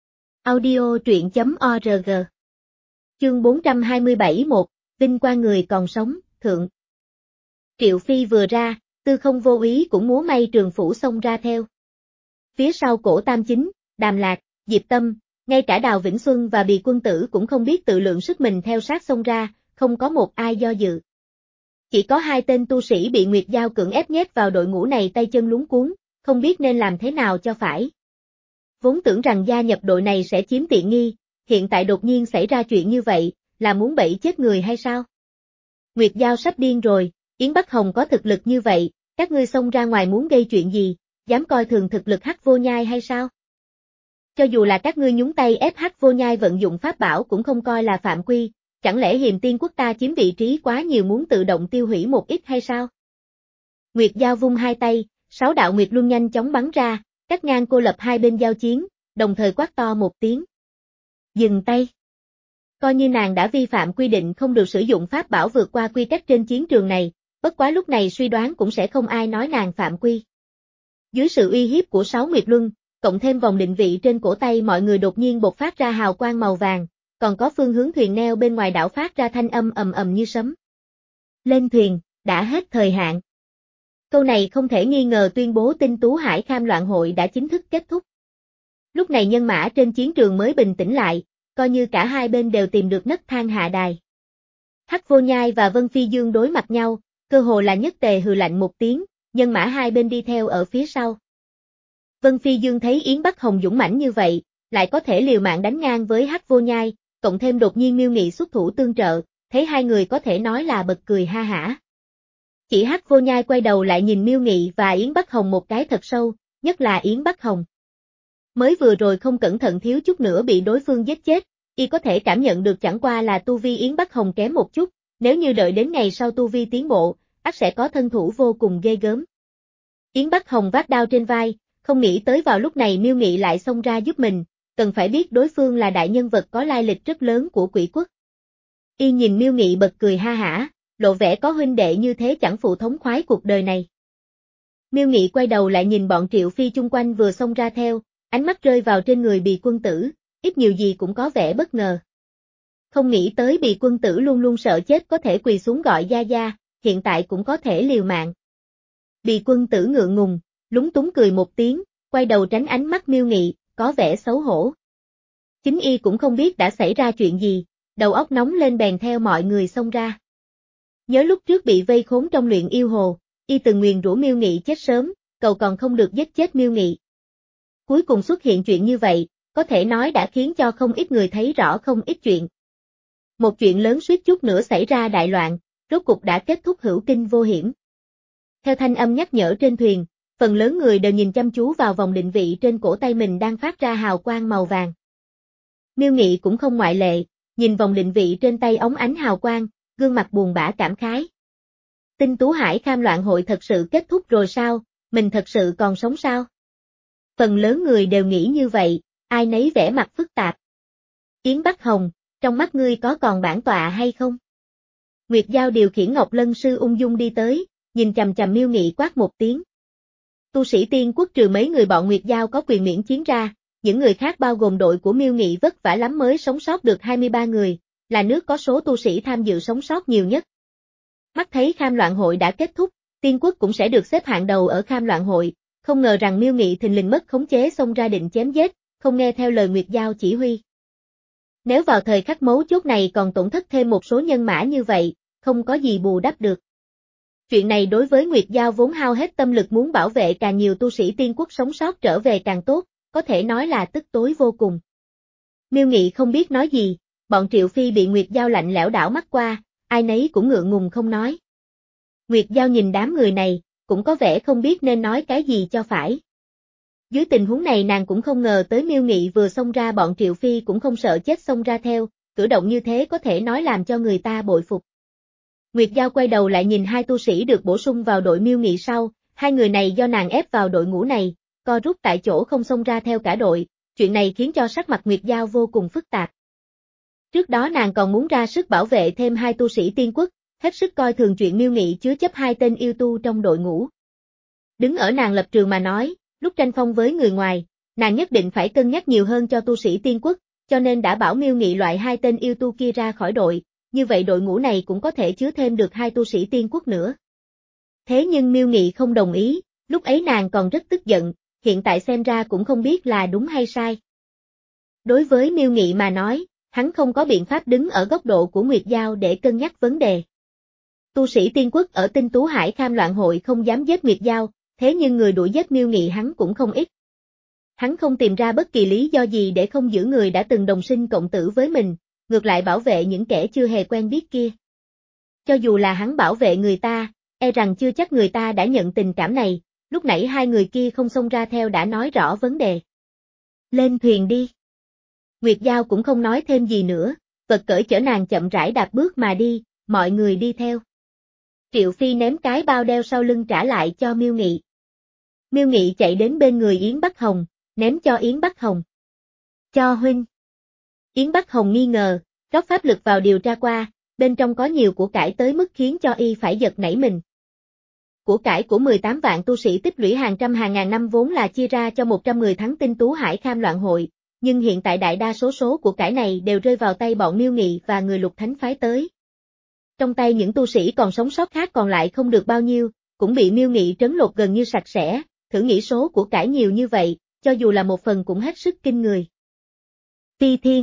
Audio truyện chấm org Chương bốn trăm hai mươi bảy một, vinh quang người còn sống, thượng. Triệu Phi vừa ra, Tư Không vô ý cũng múa may trường phủ xông ra theo. Phía sau Cổ Tam Chính, Đàm Lạc, Diệp Tâm, ngay cả Đào Vĩnh Xuân và Bì Quân Tử cũng không biết tự lượng sức mình theo sát xông ra, không có một ai do dự. Chỉ có hai tên tu sĩ bị Nguyệt Giao cưỡng ép nhét vào đội ngũ này tay chân luống cuống, không biết nên làm thế nào cho phải. Vốn tưởng rằng gia nhập đội này sẽ chiếm tiện nghi, hiện tại đột nhiên xảy ra chuyện như vậy, là muốn bẫy chết người hay sao? Nguyệt Giao sắp điên rồi, Yến Bắc Hồng có thực lực như vậy, các ngươi xông ra ngoài muốn gây chuyện gì, dám coi thường thực lực Hắc Vô Nhai hay sao? Cho dù là các ngươi nhúng tay ép Hắc Vô Nhai vận dụng pháp bảo cũng không coi là phạm quy, chẳng lẽ Hiềm Tiên Quốc ta chiếm vị trí quá nhiều muốn tự động tiêu hủy một ít hay sao? Nguyệt Giao vung hai tay, sáu đạo Nguyệt Luân nhanh chóng bắn ra, cắt ngang cô lập hai bên giao chiến, đồng thời quát to một tiếng. Dừng tay! Coi như nàng đã vi phạm quy định không được sử dụng pháp bảo vượt qua quy cách trên chiến trường này, bất quá lúc này suy đoán cũng sẽ không ai nói nàng phạm quy. Dưới sự uy hiếp của sáu Nguyệt Luân, cộng thêm vòng định vị trên cổ tay mọi người đột nhiên bộc phát ra hào quang màu vàng, còn có phương hướng thuyền neo bên ngoài đảo phát ra thanh âm ầm ầm như sấm. Lên thuyền, đã hết thời hạn. Câu này không thể nghi ngờ tuyên bố Tinh Tú Hải Kham loạn hội đã chính thức kết thúc. Lúc này nhân mã trên chiến trường mới bình tĩnh lại, coi như cả hai bên đều tìm được nấc thang hạ đài. Hắc Vô Nhai và Vân Phi Dương đối mặt nhau, cơ hồ là nhất tề hừ lạnh một tiếng, nhân mã hai bên đi theo ở phía sau. Vân Phi Dương thấy Yến Bắc Hồng dũng mãnh như vậy, lại có thể liều mạng đánh ngang với Hắc Vô Nhai, cộng thêm đột nhiên Miêu Nghị xuất thủ tương trợ, thấy hai người có thể nói là bật cười ha hả. Chỉ Hắc Vô Nhai quay đầu lại nhìn Miêu Nghị và Yến Bắc Hồng một cái thật sâu, nhất là Yến Bắc Hồng. Mới vừa rồi không cẩn thận thiếu chút nữa bị đối phương giết chết, y có thể cảm nhận được chẳng qua là tu vi Yến Bắc Hồng kém một chút, nếu như đợi đến ngày sau tu vi tiến bộ, ắt sẽ có thân thủ vô cùng ghê gớm. Yến Bắc Hồng vác đao trên vai, không nghĩ tới vào lúc này Miêu Nghị lại xông ra giúp mình, cần phải biết đối phương là đại nhân vật có lai lịch rất lớn của quỷ quốc. Y nhìn Miêu Nghị bật cười ha hả, lộ vẻ có huynh đệ như thế chẳng phụ thống khoái cuộc đời này. Miêu Nghị quay đầu lại nhìn bọn Triệu Phi chung quanh vừa xông ra theo, ánh mắt rơi vào trên người Bì Quân Tử, ít nhiều gì cũng có vẻ bất ngờ. Không nghĩ tới Bì Quân Tử luôn luôn sợ chết có thể quỳ xuống gọi gia gia, hiện tại cũng có thể liều mạng. Bì Quân Tử ngượng ngùng, lúng túng cười một tiếng, quay đầu tránh ánh mắt Miêu Nghị, có vẻ xấu hổ. Chính y cũng không biết đã xảy ra chuyện gì, đầu óc nóng lên bèn theo mọi người xông ra. Nhớ lúc trước bị vây khốn trong luyện yêu hồ, y từng nguyền rủa Miêu Nghị chết sớm, cầu còn không được giết chết Miêu Nghị. Cuối cùng xuất hiện chuyện như vậy, có thể nói đã khiến cho không ít người thấy rõ không ít chuyện. Một chuyện lớn suýt chút nữa xảy ra đại loạn, rốt cục đã kết thúc hữu kinh vô hiểm. Theo thanh âm nhắc nhở trên thuyền, phần lớn người đều nhìn chăm chú vào vòng định vị trên cổ tay mình đang phát ra hào quang màu vàng. Miêu Nghị cũng không ngoại lệ, nhìn vòng định vị trên tay óng ánh hào quang, gương mặt buồn bã cảm khái. Tinh Tú Hải Kham loạn hội thật sự kết thúc rồi sao, Mình thật sự còn sống sao? Phần lớn người đều nghĩ như vậy, ai nấy vẻ mặt phức tạp. Yến Bắc Hồng, trong mắt ngươi có còn bản tọa hay không? Nguyệt Giao điều khiển Ngọc Lân Sư ung dung đi tới, nhìn chằm chằm Miêu Nghị quát một tiếng. Tu sĩ tiên quốc trừ mấy người bọn Nguyệt Giao có quyền miễn chiến ra, những người khác bao gồm đội của Miêu Nghị vất vả lắm mới sống sót được hai mươi ba người, là nước có số tu sĩ tham dự sống sót nhiều nhất. Mắt thấy Kham Loạn Hội đã kết thúc, tiên quốc cũng sẽ được xếp hạng đầu ở Kham Loạn Hội, không ngờ rằng Miêu Nghị thình lình mất khống chế xông ra định chém giết, không nghe theo lời Nguyệt Giao chỉ huy. Nếu vào thời khắc mấu chốt này còn tổn thất thêm một số nhân mã như vậy, không có gì bù đắp được. Chuyện này đối với Nguyệt Giao vốn hao hết tâm lực muốn bảo vệ càng nhiều tu sĩ tiên quốc sống sót trở về càng tốt, có thể nói là tức tối vô cùng. Miêu Nghị không biết nói gì, bọn Triệu Phi bị Nguyệt Giao lạnh lẽo đảo mắt qua, ai nấy cũng ngượng ngùng không nói. Nguyệt Giao nhìn đám người này, cũng có vẻ không biết nên nói cái gì cho phải. Dưới tình huống này nàng cũng không ngờ tới Miêu Nghị vừa xông ra bọn Triệu Phi cũng không sợ chết xông ra theo, cử động như thế có thể nói làm cho người ta bội phục. Nguyệt Giao quay đầu lại nhìn hai tu sĩ được bổ sung vào đội Miêu Nghị sau, hai người này do nàng ép vào đội ngũ này, co rút tại chỗ không xông ra theo cả đội, chuyện này khiến cho sắc mặt Nguyệt Giao vô cùng phức tạp. Trước đó nàng còn muốn ra sức bảo vệ thêm hai tu sĩ tiên quốc, hết sức coi thường chuyện Miêu Nghị chứa chấp hai tên yêu tu trong đội ngũ. Đứng ở nàng lập trường mà nói, lúc tranh phong với người ngoài, nàng nhất định phải cân nhắc nhiều hơn cho tu sĩ tiên quốc, cho nên đã bảo Miêu Nghị loại hai tên yêu tu kia ra khỏi đội, như vậy đội ngũ này cũng có thể chứa thêm được hai tu sĩ tiên quốc nữa. Thế nhưng Miêu Nghị không đồng ý, lúc ấy nàng còn rất tức giận, hiện tại xem ra cũng không biết là đúng hay sai. Đối với Miêu Nghị mà nói, hắn không có biện pháp đứng ở góc độ của Nguyệt Giao để cân nhắc vấn đề. Tu sĩ tiên quốc ở Tinh Tú Hải Kham Loạn Hội không dám giết Nguyệt Giao, thế nhưng người đuổi giết Miêu Nghị hắn cũng không ít. Hắn không tìm ra bất kỳ lý do gì để không giữ người đã từng đồng sinh cộng tử với mình, ngược lại bảo vệ những kẻ chưa hề quen biết kia. Cho dù là hắn bảo vệ người ta, e rằng chưa chắc người ta đã nhận tình cảm này, lúc nãy hai người kia không xông ra theo đã nói rõ vấn đề. Lên thuyền đi. Nguyệt Giao cũng không nói thêm gì nữa, vật cởi chở nàng chậm rãi đạp bước mà đi, mọi người đi theo. Triệu Phi ném cái bao đeo sau lưng trả lại cho Miêu Nghị. Miêu Nghị chạy đến bên người Yến Bắc Hồng, ném cho Yến Bắc Hồng. Cho huynh. Yến Bắc Hồng nghi ngờ, rót pháp lực vào điều tra qua, bên trong có nhiều của cải tới mức khiến cho y phải giật nảy mình. Của cải của mười tám vạn tu sĩ tích lũy hàng trăm hàng ngàn năm vốn là chia ra cho một trăm mười tháng Tinh Tú Hải Kham Loạn Hội, nhưng hiện tại đại đa số số của cải này đều rơi vào tay bọn Miêu Nghị và người Lục Thánh phái tới. Trong tay những tu sĩ còn sống sót khác còn lại không được bao nhiêu, cũng bị Miêu Nghị trấn lột gần như sạch sẽ, thử nghĩ số của cải nhiều như vậy, cho dù là một phần cũng hết sức kinh người. Phi Thiên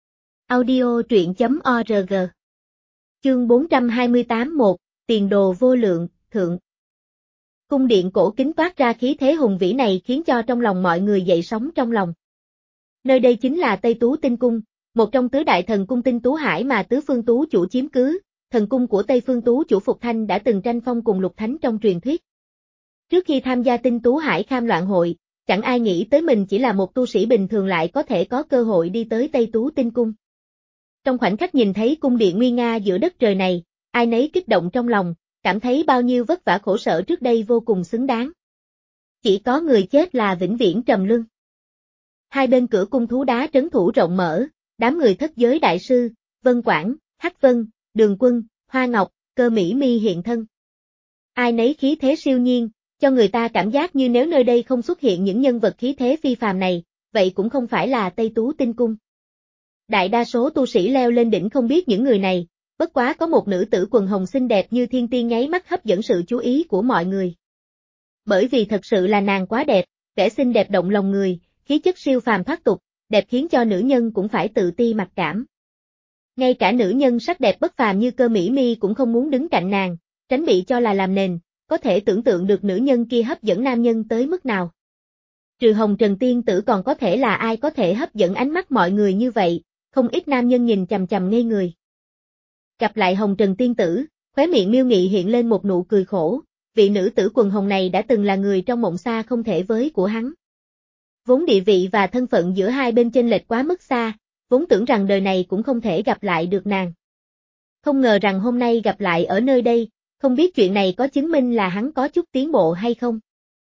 Audio truyện chấm org Chương bốn trăm hai mươi tám một, Tiền đồ vô lượng, thượng. Cung điện cổ kính toát ra khí thế hùng vĩ này khiến cho trong lòng mọi người dậy sóng trong lòng. Nơi đây chính là Tây Tú Tinh Cung, một trong tứ đại thần cung Tinh Tú Hải mà tứ phương tú chủ chiếm cứ, thần cung của Tây phương tú chủ Phục Thanh đã từng tranh phong cùng Lục Thánh trong truyền thuyết. Trước khi tham gia Tinh Tú Hải Kham Loạn Hội, chẳng ai nghĩ tới mình chỉ là một tu sĩ bình thường lại có thể có cơ hội đi tới Tây Tú Tinh Cung. Trong khoảnh khắc nhìn thấy cung điện nguy nga giữa đất trời này, ai nấy kích động trong lòng, cảm thấy bao nhiêu vất vả khổ sở trước đây vô cùng xứng đáng. Chỉ có người chết là vĩnh viễn trầm luân. Hai bên cửa cung thú đá trấn thủ rộng mở, đám người thất giới đại sư, Vân Quảng, Hắc Vân, Đường Quân, Hoa Ngọc, Cơ Mỹ Mi hiện thân. Ai nấy khí thế siêu nhiên, cho người ta cảm giác như nếu nơi đây không xuất hiện những nhân vật khí thế phi phàm này, vậy cũng không phải là Tây Tú Tinh Cung. Đại đa số tu sĩ leo lên đỉnh không biết những người này, bất quá có một nữ tử quần hồng xinh đẹp như thiên tiên nháy mắt hấp dẫn sự chú ý của mọi người. Bởi vì thật sự là nàng quá đẹp, vẻ xinh đẹp động lòng người, khí chất siêu phàm thoát tục, đẹp khiến cho nữ nhân cũng phải tự ti mặc cảm. Ngay cả nữ nhân sắc đẹp bất phàm như Cơ Mỹ Mi cũng không muốn đứng cạnh nàng, tránh bị cho là làm nền, có thể tưởng tượng được nữ nhân kia hấp dẫn nam nhân tới mức nào. Trừ Hồng Trần Tiên Tử còn có thể là ai có thể hấp dẫn ánh mắt mọi người như vậy, không ít nam nhân nhìn chằm chằm ngây người. Gặp lại Hồng Trần Tiên Tử, khóe miệng Miêu Nghị hiện lên một nụ cười khổ, vị nữ tử quần hồng này đã từng là người trong mộng xa không thể với của hắn. Vốn địa vị và thân phận giữa hai bên chênh lệch quá mức xa, vốn tưởng rằng đời này cũng không thể gặp lại được nàng. Không ngờ rằng hôm nay gặp lại ở nơi đây, không biết chuyện này có chứng minh là hắn có chút tiến bộ hay không.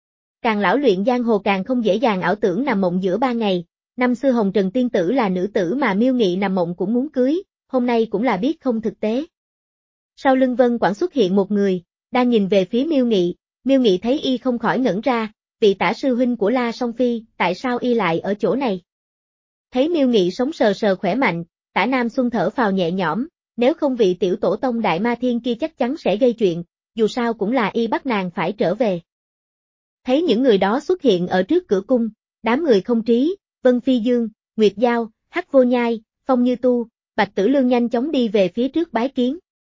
Càng lão luyện giang hồ càng không dễ dàng ảo tưởng nằm mộng giữa ban ngày, năm xưa Hồng Trần tiên tử là nữ tử mà Miêu Nghị nằm mộng cũng muốn cưới, hôm nay cũng là biết không thực tế. Sau lưng Vân Quảng xuất hiện một người, đang nhìn về phía Miêu Nghị, Miêu Nghị thấy y không khỏi ngẩn ra, vị tả sư huynh của La Song Phi, tại sao y lại ở chỗ này? Thấy Miêu Nghị sống sờ sờ khỏe mạnh, tả Nam Xuân thở phào nhẹ nhõm, nếu không vị tiểu tổ tông Đại Ma Thiên kia chắc chắn sẽ gây chuyện, dù sao cũng là y bắt nàng phải trở về. Thấy những người đó xuất hiện ở trước cửa cung, đám người không trí, Vân Phi Dương, Nguyệt Giao, Hắc Vô Nhai, Phong Như Tu, Bạch Tử Lương nhanh chóng đi về phía trước bái kiến.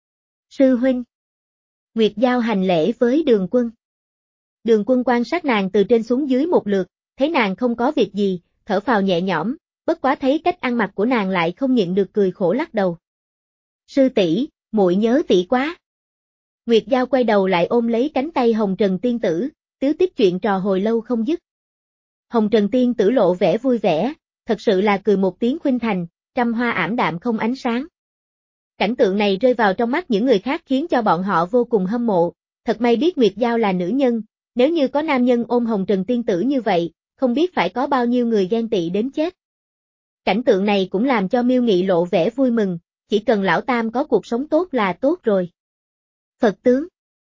Sư huynh. Nguyệt Giao hành lễ với Đường Quân. Đường Quân quan sát nàng từ trên xuống dưới một lượt, thấy nàng không có việc gì, thở phào nhẹ nhõm, bất quá thấy cách ăn mặc của nàng lại không nhịn được cười khổ lắc đầu. Sư tỷ, muội nhớ tỷ quá. Nguyệt Giao quay đầu lại ôm lấy cánh tay Hồng Trần tiên tử, tiếu tích chuyện trò hồi lâu không dứt. Hồng Trần tiên tử lộ vẻ vui vẻ, thật sự là cười một tiếng khuynh thành, trăm hoa ảm đạm không ánh sáng. Cảnh tượng này rơi vào trong mắt những người khác khiến cho bọn họ vô cùng hâm mộ, thật may biết Nguyệt Giao là nữ nhân, nếu như có nam nhân ôm Hồng Trần tiên tử như vậy, không biết phải có bao nhiêu người ghen tị đến chết. Cảnh tượng này cũng làm cho Miêu Nghị lộ vẻ vui mừng, chỉ cần lão tam có cuộc sống tốt là tốt rồi. Phật tướng.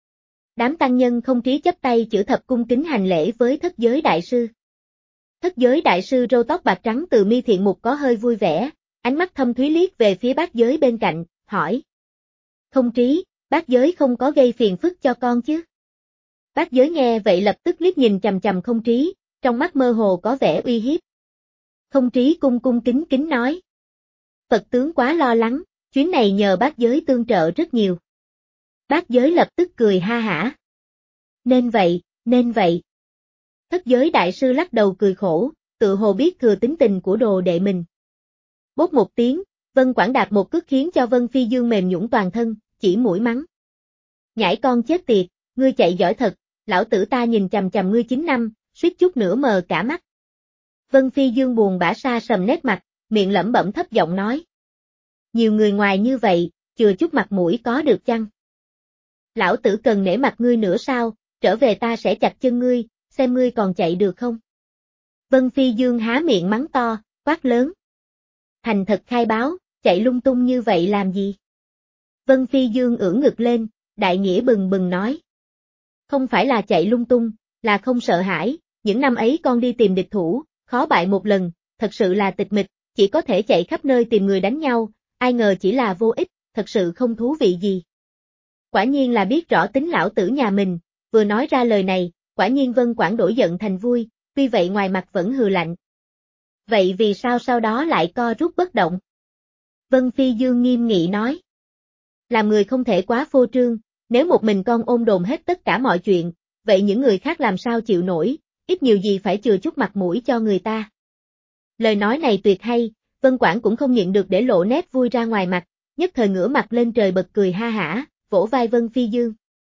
Đám tăng nhân không trí chấp tay chữ thập cung kính hành lễ với thất giới đại sư. Thất giới đại sư râu tóc bạc trắng từ mi thiện mục có hơi vui vẻ, ánh mắt thâm thúy liếc về phía bát giới bên cạnh, hỏi. Không trí, bát giới không có gây phiền phức cho con chứ? Bát giới nghe vậy lập tức liếc nhìn chằm chằm không trí, trong mắt mơ hồ có vẻ uy hiếp. Không trí cung cung kính kính nói. Phật tướng quá lo lắng, chuyến này nhờ bát giới tương trợ rất nhiều. Bát giới lập tức cười ha hả. Nên vậy, nên vậy. Thất giới đại sư lắc đầu cười khổ, tự hồ biết thừa tính tình của đồ đệ mình. Bốp một tiếng, Vân Quảng đạp một cước khiến cho Vân Phi Dương mềm nhũn toàn thân, chỉ mũi mắng. Nhãi con chết tiệt, ngươi chạy giỏi thật, lão tử ta nhìn chằm chằm ngươi chín năm, suýt chút nữa mờ cả mắt. Vân Phi Dương buồn bã sa sầm nét mặt, miệng lẩm bẩm thấp giọng nói. Nhiều người ngoài như vậy, chừa chút mặt mũi có được chăng? Lão tử cần nể mặt ngươi nữa sao, trở về ta sẽ chặt chân ngươi, xem ngươi còn chạy được không? Vân Phi Dương há miệng mắng to, quát lớn. Thành thật khai báo, chạy lung tung như vậy làm gì? Vân Phi Dương ưỡn ngực lên, đại nghĩa bừng bừng nói. Không phải là chạy lung tung, là không sợ hãi, những năm ấy con đi tìm địch thủ, khó bại một lần, thật sự là tịch mịch, chỉ có thể chạy khắp nơi tìm người đánh nhau, ai ngờ chỉ là vô ích, thật sự không thú vị gì. Quả nhiên là biết rõ tính lão tử nhà mình, vừa nói ra lời này, quả nhiên Vân Quảng đổi giận thành vui, tuy vậy ngoài mặt vẫn hừ lạnh. Vậy vì sao sau đó lại co rút bất động? Vân Phi Dương nghiêm nghị nói. Làm người không thể quá phô trương, nếu một mình con ôm đồn hết tất cả mọi chuyện, vậy những người khác làm sao chịu nổi, ít nhiều gì phải chừa chút mặt mũi cho người ta. Lời nói này tuyệt hay, Vân Quảng cũng không nhịn được để lộ nét vui ra ngoài mặt, nhất thời ngửa mặt lên trời bật cười ha hả, vỗ vai Vân Phi Dương.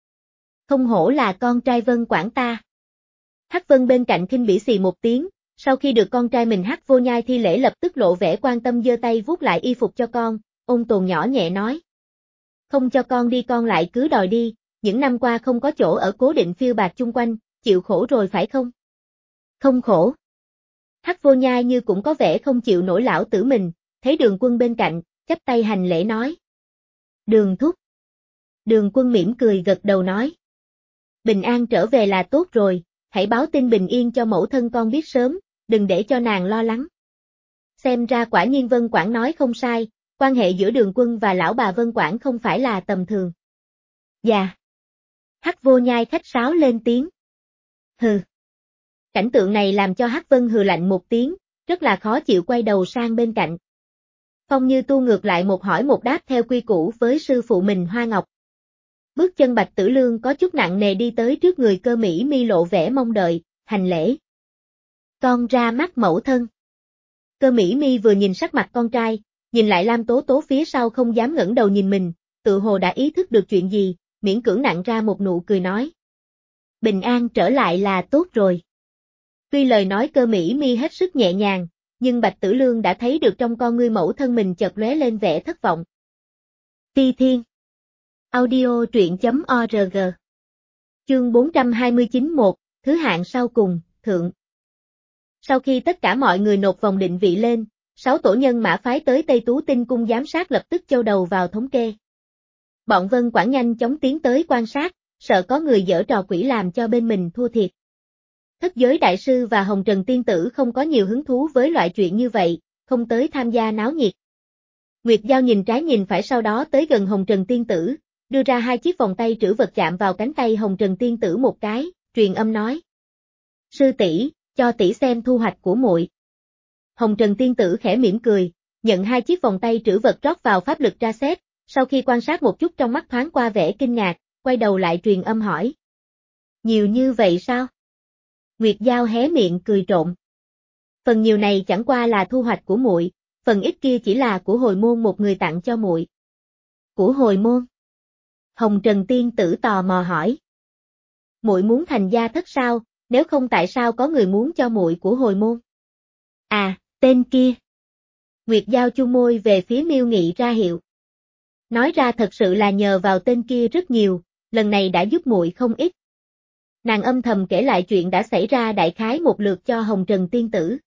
Không hổ là con trai Vân Quảng ta. Hắc Vân bên cạnh khinh bỉ xì một tiếng, sau khi được con trai mình Hắc Vô Nhai thi lễ lập tức lộ vẻ quan tâm giơ tay vuốt lại y phục cho con, ôn tồn nhỏ nhẹ nói. Không cho con đi con lại cứ đòi đi, những năm qua không có chỗ ở cố định phiêu bạt chung quanh, chịu khổ rồi phải không? Không khổ. Hắc Vô Nhai như cũng có vẻ không chịu nổi lão tử mình, thấy Đường Quân bên cạnh, chắp tay hành lễ nói. Đường thúc. Đường Quân mỉm cười gật đầu nói. Bình an trở về là tốt rồi, hãy báo tin bình yên cho mẫu thân con biết sớm, đừng để cho nàng lo lắng. Xem ra quả nhiên Vân Quảng nói không sai, quan hệ giữa Đường Quân và lão bà Vân Quảng không phải là tầm thường. Dạ. Hắc Vô Nhai khách sáo lên tiếng. Hừ. Cảnh tượng này làm cho Hắc Vân hừ lạnh một tiếng, rất là khó chịu quay đầu sang bên cạnh. Phong Như Tu ngược lại một hỏi một đáp theo quy củ với sư phụ mình Hoa Ngọc. Bước chân Bạch Tử Lương có chút nặng nề đi tới trước người Cơ Mỹ Mi lộ vẻ mong đợi, hành lễ. Con ra mắt mẫu thân. Cơ Mỹ Mi vừa nhìn sắc mặt con trai, nhìn lại Lam Tố Tố phía sau không dám ngẩng đầu nhìn mình, tự hồ đã ý thức được chuyện gì, miễn cưỡng nặn ra một nụ cười nói. Bình an trở lại là tốt rồi. Tuy lời nói Cơ Mỹ Mi hết sức nhẹ nhàng, nhưng Bạch Tử Lương đã thấy được trong con ngươi mẫu thân mình chợt lóe lên vẻ thất vọng. Ti Thiên. Audio truyện chấm org. Chương bốn trăm hai mươi chín mốt, thứ hạng sau cùng, thượng. Sau khi tất cả mọi người nộp vòng định vị lên, sáu tổ nhân mã phái tới Tây Tú Tinh cung giám sát lập tức châu đầu vào thống kê. Bọn Vân Quản nhanh chóng tiến tới quan sát, sợ có người giở trò quỷ làm cho bên mình thua thiệt. Thất giới đại sư và Hồng Trần tiên tử không có nhiều hứng thú với loại chuyện như vậy, không tới tham gia náo nhiệt. Nguyệt Giao nhìn trái nhìn phải sau đó tới gần Hồng Trần tiên tử, đưa ra hai chiếc vòng tay trữ vật chạm vào cánh tay Hồng Trần tiên tử một cái, truyền âm nói: "Sư tỷ, cho tỷ xem thu hoạch của muội." Hồng Trần tiên tử khẽ mỉm cười, nhận hai chiếc vòng tay trữ vật rót vào pháp lực tra xét, sau khi quan sát một chút trong mắt thoáng qua vẻ kinh ngạc, quay đầu lại truyền âm hỏi: "Nhiều như vậy sao?" Nguyệt Giao hé miệng cười trộm. "Phần nhiều này chẳng qua là thu hoạch của muội, phần ít kia chỉ là của hồi môn một người tặng cho muội." "Của hồi môn?" Hồng Trần tiên tử tò mò hỏi. "Muội muốn thành gia thất sao, nếu không tại sao có người muốn cho muội của hồi môn?" "À, tên kia." Nguyệt Giao chu môi về phía Miêu Nghị ra hiệu. Nói ra thật sự là nhờ vào tên kia rất nhiều, lần này đã giúp muội không ít. Nàng âm thầm kể lại chuyện đã xảy ra đại khái một lượt cho Hồng Trần tiên tử.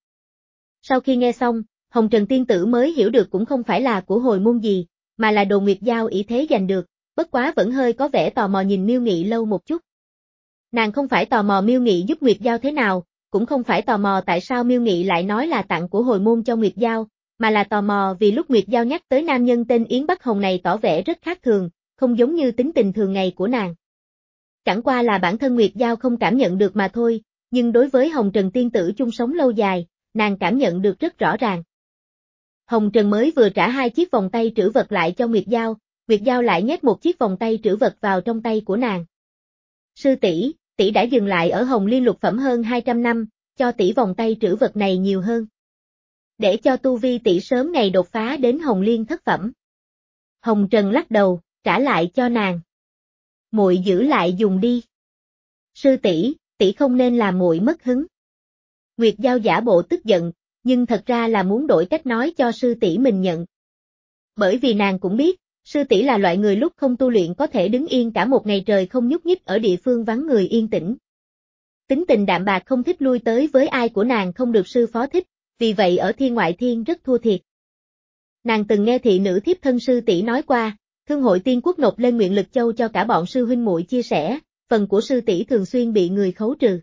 Sau khi nghe xong, Hồng Trần tiên tử mới hiểu được cũng không phải là của hồi môn gì, mà là đồ Nguyệt Giao ỷ thế giành được, bất quá vẫn hơi có vẻ tò mò nhìn Miêu Nghị lâu một chút. Nàng không phải tò mò Miêu Nghị giúp Nguyệt Giao thế nào, cũng không phải tò mò tại sao Miêu Nghị lại nói là tặng của hồi môn cho Nguyệt Giao, mà là tò mò vì lúc Nguyệt Giao nhắc tới nam nhân tên Yến Bắc Hồng này tỏ vẻ rất khác thường, không giống như tính tình thường ngày của nàng. Chẳng qua là bản thân Nguyệt Giao không cảm nhận được mà thôi, nhưng đối với Hồng Trần tiên tử chung sống lâu dài, nàng cảm nhận được rất rõ ràng. Hồng Trần mới vừa trả hai chiếc vòng tay trữ vật lại cho Nguyệt Giao, Nguyệt Giao lại nhét một chiếc vòng tay trữ vật vào trong tay của nàng. "Sư tỷ, tỷ đã dừng lại ở Hồng Liên lục phẩm hơn hai trăm năm, cho tỷ vòng tay trữ vật này nhiều hơn. Để cho tu vi tỷ sớm ngày đột phá đến Hồng Liên thất phẩm." Hồng Trần lắc đầu, trả lại cho nàng. "Muội giữ lại dùng đi." "Sư tỷ, tỷ không nên làm muội mất hứng." Nguyệt Giao giả bộ tức giận, nhưng thật ra là muốn đổi cách nói cho sư tỷ mình nhận. Bởi vì nàng cũng biết, sư tỷ là loại người lúc không tu luyện có thể đứng yên cả một ngày trời không nhúc nhích ở địa phương vắng người yên tĩnh. Tính tình đạm bạc không thích lui tới với ai của nàng không được sư phó thích, vì vậy ở thiên ngoại thiên rất thua thiệt. Nàng từng nghe thị nữ thiếp thân sư tỷ nói qua, Thương hội Tiên Quốc nộp lên nguyện lực châu cho cả bọn sư huynh muội chia sẻ, phần của sư tỷ thường xuyên bị người khấu trừ.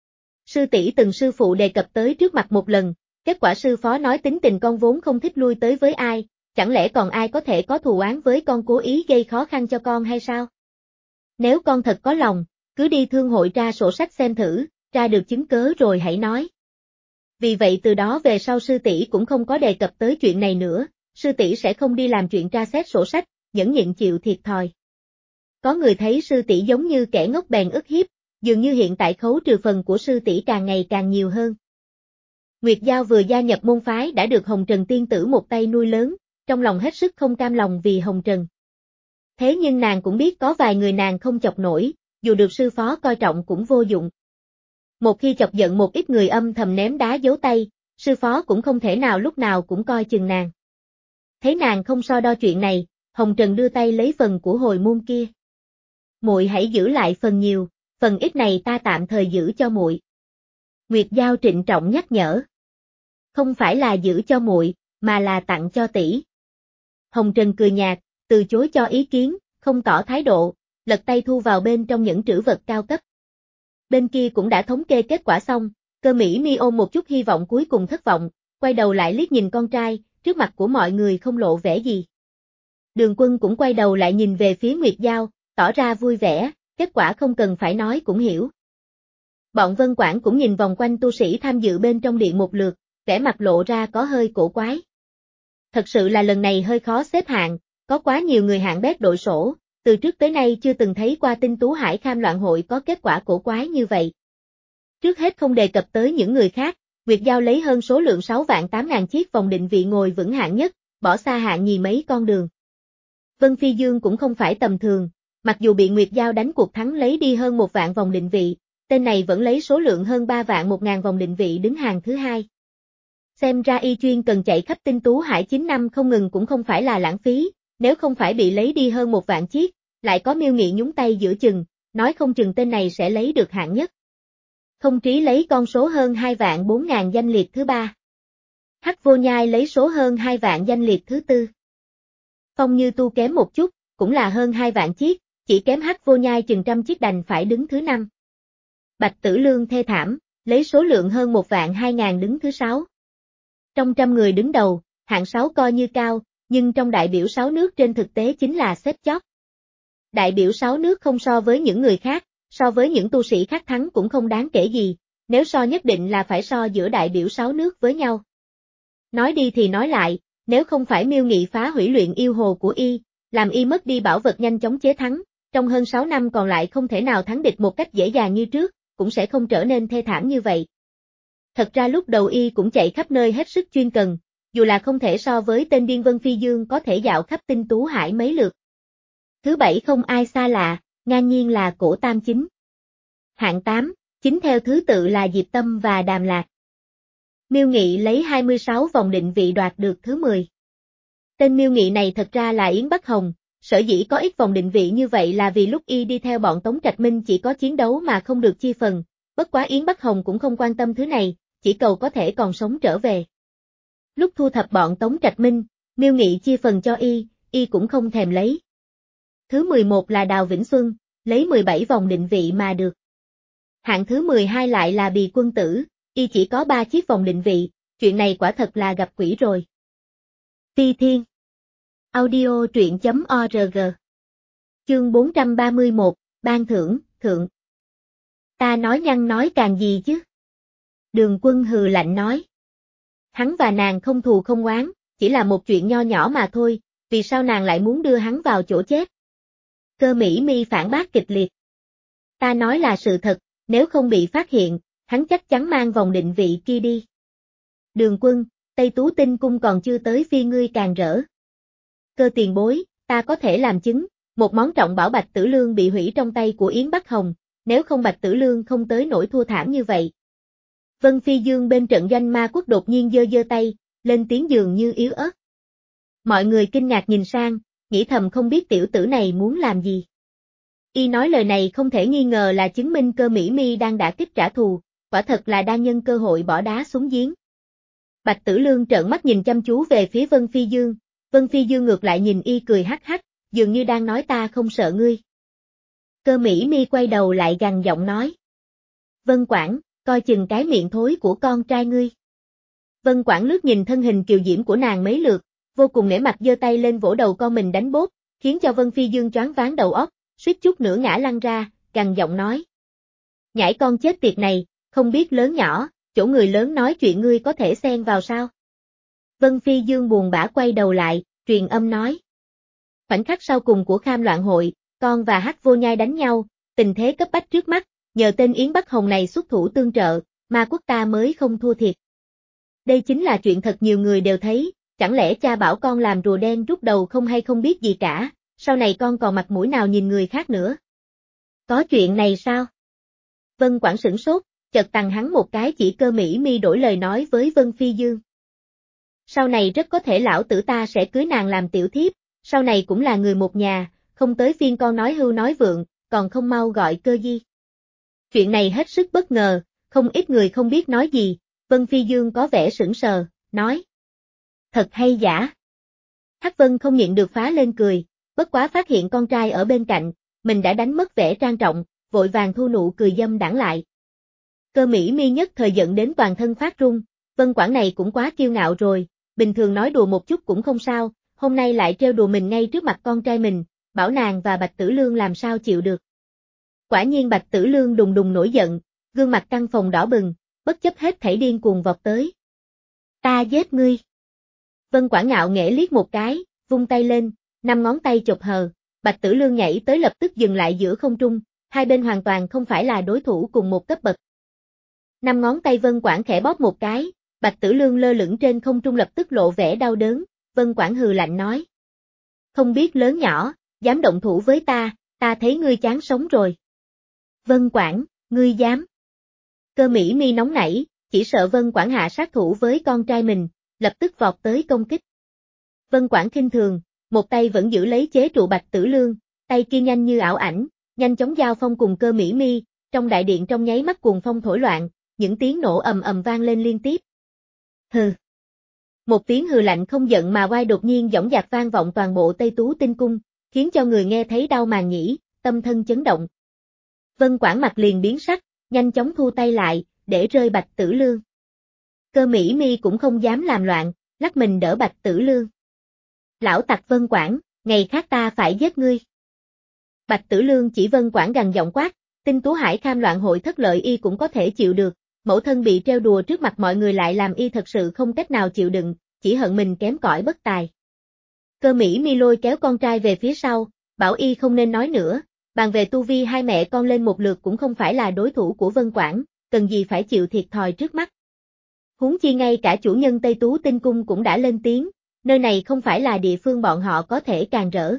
Sư tỷ từng sư phụ đề cập tới trước mặt một lần, kết quả sư phó nói tính tình con vốn không thích lui tới với ai, chẳng lẽ còn ai có thể có thù oán với con cố ý gây khó khăn cho con hay sao? Nếu con thật có lòng, cứ đi thương hội tra sổ sách xem thử, tra được chứng cớ rồi hãy nói. Vì vậy từ đó về sau sư tỷ cũng không có đề cập tới chuyện này nữa, sư tỷ sẽ không đi làm chuyện tra xét sổ sách, nhẫn nhịn chịu thiệt thòi. Có người thấy sư tỷ giống như kẻ ngốc bèn ức hiếp, dường như hiện tại khấu trừ phần của sư tỷ càng ngày càng nhiều hơn. Nguyệt Giao vừa gia nhập môn phái đã được Hồng Trần tiên tử một tay nuôi lớn, trong lòng hết sức không cam lòng vì Hồng Trần. Thế nhưng nàng cũng biết có vài người nàng không chọc nổi, dù được sư phó coi trọng cũng vô dụng. Một khi chọc giận một ít người âm thầm ném đá giấu tay, sư phó cũng không thể nào lúc nào cũng coi chừng nàng. Thấy nàng không so đo chuyện này, Hồng Trần đưa tay lấy phần của hồi môn kia. "Muội hãy giữ lại phần nhiều, phần ít này ta tạm thời giữ cho muội." Nguyệt Giao trịnh trọng nhắc nhở. "Không phải là giữ cho muội, mà là tặng cho tỷ." Hồng Trần cười nhạt, từ chối cho ý kiến, không tỏ thái độ, lật tay thu vào bên trong những trữ vật cao cấp. Bên kia cũng đã thống kê kết quả xong, Cơ Mỹ Mi ôm một chút hy vọng cuối cùng thất vọng, quay đầu lại liếc nhìn con trai, trước mặt của mọi người không lộ vẻ gì. Đường Quân cũng quay đầu lại nhìn về phía Nguyệt Giao, tỏ ra vui vẻ, kết quả không cần phải nói cũng hiểu. Bọn Vân Quản cũng nhìn vòng quanh tu sĩ tham dự bên trong điện một lượt, vẻ mặt lộ ra có hơi cổ quái. Thật sự là lần này hơi khó xếp hạng, có quá nhiều người hạng bét đội sổ, từ trước tới nay chưa từng thấy qua Tinh Tú Hải Kham Loạn Hội có kết quả cổ quái như vậy. Trước hết không đề cập tới những người khác, Nguyệt Giao lấy hơn số lượng sáu vạn tám ngàn chiếc vòng định vị ngồi vững hạng nhất, bỏ xa hạng nhì mấy con đường. Vân Phi Dương cũng không phải tầm thường, mặc dù bị Nguyệt Giao đánh cuộc thắng lấy đi hơn một vạn vòng định vị, tên này vẫn lấy số lượng hơn ba vạn một ngàn vòng định vị đứng hàng thứ hai. Xem ra y chuyên cần chạy khắp Tinh Tú Hải chín năm không ngừng cũng không phải là lãng phí, nếu không phải bị lấy đi hơn một vạn chiếc, lại có Miêu Nghị nhúng tay giữa chừng, nói không chừng tên này sẽ lấy được hạng nhất. Không Trí lấy con số hơn hai vạn bốn ngàn danh liệt thứ ba. Hắc Vô Nhai lấy số hơn hai vạn danh liệt thứ tư. Phong Như Tu kém một chút, cũng là hơn hai vạn chiếc, chỉ kém Hắc Vô Nhai chừng trăm chiếc đành phải đứng thứ năm. Bạch Tử Lương thê thảm, lấy số lượng hơn một vạn hai ngàn đứng thứ sáu. Trong trăm người đứng đầu, hạng sáu coi như cao, nhưng trong đại biểu sáu nước trên thực tế chính là xếp chót. Đại biểu sáu nước không so với những người khác, so với những tu sĩ khác thắng cũng không đáng kể gì, nếu so nhất định là phải so giữa đại biểu sáu nước với nhau. Nói đi thì nói lại, nếu không phải Miêu Nghị phá hủy luyện yêu hồ của y, làm y mất đi bảo vật nhanh chóng chế thắng, trong hơn sáu năm còn lại không thể nào thắng địch một cách dễ dàng như trước, cũng sẽ không trở nên thê thảm như vậy. Thật ra lúc đầu y cũng chạy khắp nơi hết sức chuyên cần, dù là không thể so với tên điên Vân Phi Dương có thể dạo khắp tinh tú hải mấy lượt. Thứ bảy không ai xa lạ, ngang nhiên là Cổ Tam Chính. Hạng tám, chính theo thứ tự là Diệp Tâm và Đàm Lạc. Miêu Nghị lấy hai mươi sáu vòng định vị đoạt được thứ mười. Tên Miêu Nghị này thật ra là Yến Bắc Hồng, sở dĩ có ít vòng định vị như vậy là vì lúc y đi theo bọn Tống Trạch Minh chỉ có chiến đấu mà không được chia phần, bất quá Yến Bắc Hồng cũng không quan tâm thứ này, chỉ cầu có thể còn sống trở về. Lúc thu thập bọn Tống Trạch Minh, Miêu Nghị chia phần cho y, y cũng không thèm lấy. Thứ mười một là Đào Vĩnh Xuân, lấy mười bảy vòng định vị mà được. Hạng thứ mười hai lại là Bì Quân Tử, y chỉ có ba chiếc vòng định vị, chuyện này quả thật là gặp quỷ rồi. Phi Thiên Audio truyện.org Chương bốn trăm ba mươi mốt, Ban thưởng, thượng. Ta nói nhăng nói càng gì chứ? Đường Quân hừ lạnh nói. Hắn và nàng không thù không oán, chỉ là một chuyện nho nhỏ mà thôi, vì sao nàng lại muốn đưa hắn vào chỗ chết? Cơ Mỹ Mi phản bác kịch liệt. Ta nói là sự thật, nếu không bị phát hiện, hắn chắc chắn mang vòng định vị kia đi. Đường Quân, Tây Tú Tinh Cung còn chưa tới phi ngươi càng rỡ. Cơ tiền bối, ta có thể làm chứng, một món trọng bảo Bạch Tử Lương bị hủy trong tay của Yến Bắc Hồng, nếu không Bạch Tử Lương không tới nỗi thua thảm như vậy. Vân Phi Dương bên trận doanh ma quốc đột nhiên giơ giơ tay, lên tiếng dường như yếu ớt. Mọi người kinh ngạc nhìn sang, nghĩ thầm không biết tiểu tử này muốn làm gì. Y nói lời này không thể nghi ngờ là chứng minh Cơ Mỹ Mi đang đả kích trả thù, quả thật là đang nhân cơ hội bỏ đá xuống giếng. Bạch Tử Lương trợn mắt nhìn chăm chú về phía Vân Phi Dương, Vân Phi Dương ngược lại nhìn y cười hắc hắc, dường như đang nói ta không sợ ngươi. Cơ Mỹ Mi quay đầu lại gằn giọng nói. Vân Quảng, coi chừng cái miệng thối của con trai ngươi. Vân Quảng lướt nhìn thân hình kiều diễm của nàng mấy lượt, vô cùng nể mặt giơ tay lên vỗ đầu con mình đánh bốp, khiến cho Vân Phi Dương choáng váng đầu óc, suýt chút nữa ngã lăn ra, gằn giọng nói. Nhãi con chết tiệt này, không biết lớn nhỏ, chỗ người lớn nói chuyện ngươi có thể xen vào sao? Vân Phi Dương buồn bã quay đầu lại, truyền âm nói. Khoảnh khắc sau cùng của Kham Loạn hội, con và Hắc Vô Nhai đánh nhau, tình thế cấp bách trước mắt, nhờ tên Yến Bắc Hồng này xuất thủ tương trợ, ma quốc ta mới không thua thiệt. Đây chính là chuyện thật nhiều người đều thấy, chẳng lẽ cha bảo con làm rùa đen rút đầu không hay không biết gì cả, sau này con còn mặt mũi nào nhìn người khác nữa? Có chuyện này sao? Vân Quảng sửng sốt, chợt tằng hắn một cái chỉ Cơ Mỹ Mi đổi lời nói với Vân Phi Dương. Sau này rất có thể lão tử ta sẽ cưới nàng làm tiểu thiếp, sau này cũng là người một nhà, không tới phiên con nói hưu nói vượng, còn không mau gọi Cơ Di. Chuyện này hết sức bất ngờ, không ít người không biết nói gì, Vân Phi Dương có vẻ sững sờ, nói. Thật hay giả? Hắc Vân không nhịn được phá lên cười, bất quá phát hiện con trai ở bên cạnh, mình đã đánh mất vẻ trang trọng, vội vàng thu nụ cười dâm đãng lại. Cơ Mỹ Mi nhất thời giận đến toàn thân phát run, Vân Quảng này cũng quá kiêu ngạo rồi, bình thường nói đùa một chút cũng không sao, hôm nay lại trêu đùa mình ngay trước mặt con trai mình, bảo nàng và Bạch Tử Lương làm sao chịu được. Quả nhiên Bạch Tử Lương đùng đùng nổi giận, gương mặt căng phồng đỏ bừng, bất chấp hết thảy điên cuồng vọt tới. Ta giết ngươi. Vân Quảng ngạo nghễ liếc một cái, vung tay lên, năm ngón tay chộp hờ, Bạch Tử Lương nhảy tới lập tức dừng lại giữa không trung, hai bên hoàn toàn không phải là đối thủ cùng một cấp bậc. Năm ngón tay Vân Quảng khẽ bóp một cái, Bạch Tử Lương lơ lửng trên không trung lập tức lộ vẻ đau đớn, Vân Quảng hừ lạnh nói. Không biết lớn nhỏ, dám động thủ với ta, ta thấy ngươi chán sống rồi. Vân Quảng, ngươi dám. Cơ Mỹ Mi nóng nảy, chỉ sợ Vân Quảng hạ sát thủ với con trai mình, lập tức vọt tới công kích. Vân Quảng khinh thường, một tay vẫn giữ lấy chế trụ Bạch Tử Lương, tay kia nhanh như ảo ảnh, nhanh chóng giao phong cùng Cơ Mỹ Mi, trong đại điện trong nháy mắt cuồng phong thổi loạn, những tiếng nổ ầm ầm vang lên liên tiếp. Hừ. Một tiếng hừ lạnh không giận mà oai đột nhiên dõng dạc vang vọng toàn bộ Tây Tú Tinh Cung, khiến cho người nghe thấy đau màng nhĩ, tâm thân chấn động. Vân Quảng mặt liền biến sắc, nhanh chóng thu tay lại, để rơi Bạch Tử Lương. Cơ Mỹ Mi cũng không dám làm loạn, lắc mình đỡ Bạch Tử Lương. Lão tặc Vân Quảng, ngày khác ta phải giết ngươi. Bạch Tử Lương chỉ Vân Quảng gằn giọng quát, Tinh Tú Hải Kham loạn hội thất lợi y cũng có thể chịu được, mẫu thân bị treo đùa trước mặt mọi người lại làm y thật sự không cách nào chịu đựng, chỉ hận mình kém cỏi bất tài. Cơ Mỹ Mi lôi kéo con trai về phía sau, bảo y không nên nói nữa, bàn về tu vi hai mẹ con lên một lượt cũng không phải là đối thủ của Vân Quảng, cần gì phải chịu thiệt thòi trước mắt. Huống chi ngay cả chủ nhân Tây Tú Tinh Cung cũng đã lên tiếng, nơi này không phải là địa phương bọn họ có thể càn rỡ.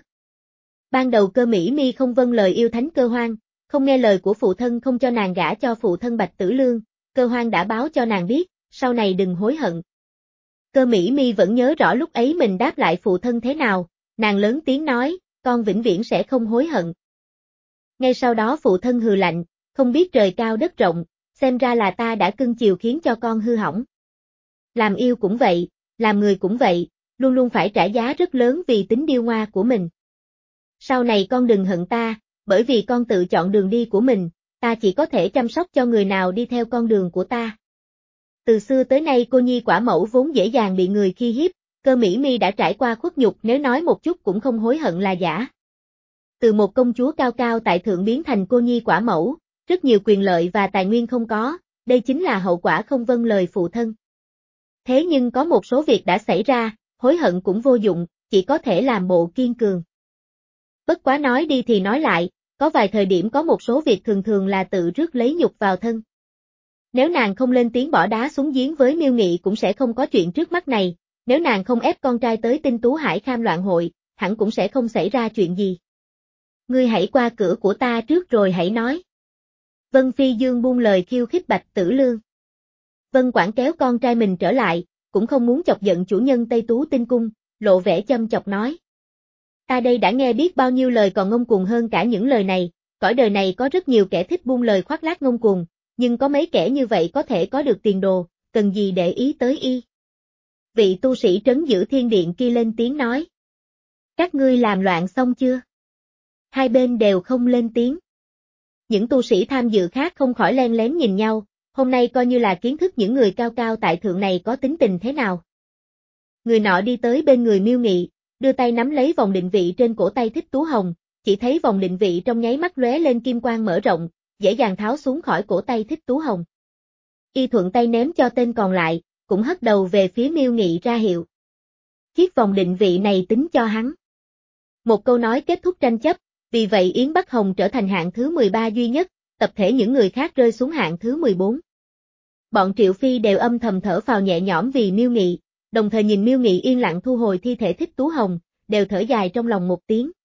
Ban đầu Cơ Mỹ Mi không vâng lời yêu thánh Cơ Hoang, không nghe lời của phụ thân không cho nàng gả cho phụ thân Bạch Tử Lương, Cơ Hoang đã báo cho nàng biết, sau này đừng hối hận. Cơ Mỹ Mi vẫn nhớ rõ lúc ấy mình đáp lại phụ thân thế nào, nàng lớn tiếng nói, con vĩnh viễn sẽ không hối hận. Ngay sau đó phụ thân hừ lạnh, không biết trời cao đất rộng, xem ra là ta đã cưng chiều khiến cho con hư hỏng. Làm yêu cũng vậy, làm người cũng vậy, luôn luôn phải trả giá rất lớn vì tính điêu ngoa của mình. Sau này con đừng hận ta, bởi vì con tự chọn đường đi của mình, ta chỉ có thể chăm sóc cho người nào đi theo con đường của ta. Từ xưa tới nay cô nhi quả mẫu vốn dễ dàng bị người khi hiếp, Cơ Mỹ Mi đã trải qua khuất nhục nếu nói một chút cũng không hối hận là giả. Từ một công chúa cao cao tại thượng biến thành cô nhi quả mẫu, rất nhiều quyền lợi và tài nguyên không có, đây chính là hậu quả không vâng lời phụ thân. Thế nhưng có một số việc đã xảy ra, hối hận cũng vô dụng, chỉ có thể làm bộ kiên cường. Bất quá nói đi thì nói lại, có vài thời điểm có một số việc thường thường là tự rước lấy nhục vào thân. Nếu nàng không lên tiếng bỏ đá xuống giếng với Miêu Nghị cũng sẽ không có chuyện trước mắt này, nếu nàng không ép con trai tới Tinh Tú Hải Kham loạn hội, hẳn cũng sẽ không xảy ra chuyện gì. Ngươi hãy qua cửa của ta trước rồi hãy nói. Vân Phi Dương buông lời khiêu khích Bạch Tử Lương. Vân Quảng kéo con trai mình trở lại, cũng không muốn chọc giận chủ nhân Tây Tú Tinh Cung, lộ vẻ châm chọc nói. Ta đây đã nghe biết bao nhiêu lời còn ngông cuồng hơn cả những lời này, cõi đời này có rất nhiều kẻ thích buông lời khoác lác ngông cuồng, nhưng có mấy kẻ như vậy có thể có được tiền đồ, cần gì để ý tới y. Vị tu sĩ trấn giữ thiên điện kia lên tiếng nói. Các ngươi làm loạn xong chưa? Hai bên đều không lên tiếng. Những tu sĩ tham dự khác không khỏi len lén nhìn nhau, hôm nay coi như là kiến thức những người cao cao tại thượng này có tính tình thế nào. Người nọ đi tới bên người Miêu Nghị, đưa tay nắm lấy vòng định vị trên cổ tay Thích Tú Hồng, chỉ thấy vòng định vị trong nháy mắt lóe lên kim quang mở rộng, dễ dàng tháo xuống khỏi cổ tay Thích Tú Hồng. Y thuận tay ném cho tên còn lại, cũng hất đầu về phía Miêu Nghị ra hiệu. Chiếc vòng định vị này tính cho hắn. Một câu nói kết thúc tranh chấp, vì vậy Yến Bắc Hồng trở thành hạng thứ mười ba duy nhất, tập thể những người khác rơi xuống hạng thứ mười bốn. Bọn Triệu Phi đều âm thầm thở phào nhẹ nhõm vì Miêu Nghị, đồng thời nhìn Miêu Nghị yên lặng thu hồi thi thể Thích Tú Hồng, đều thở dài trong lòng một tiếng.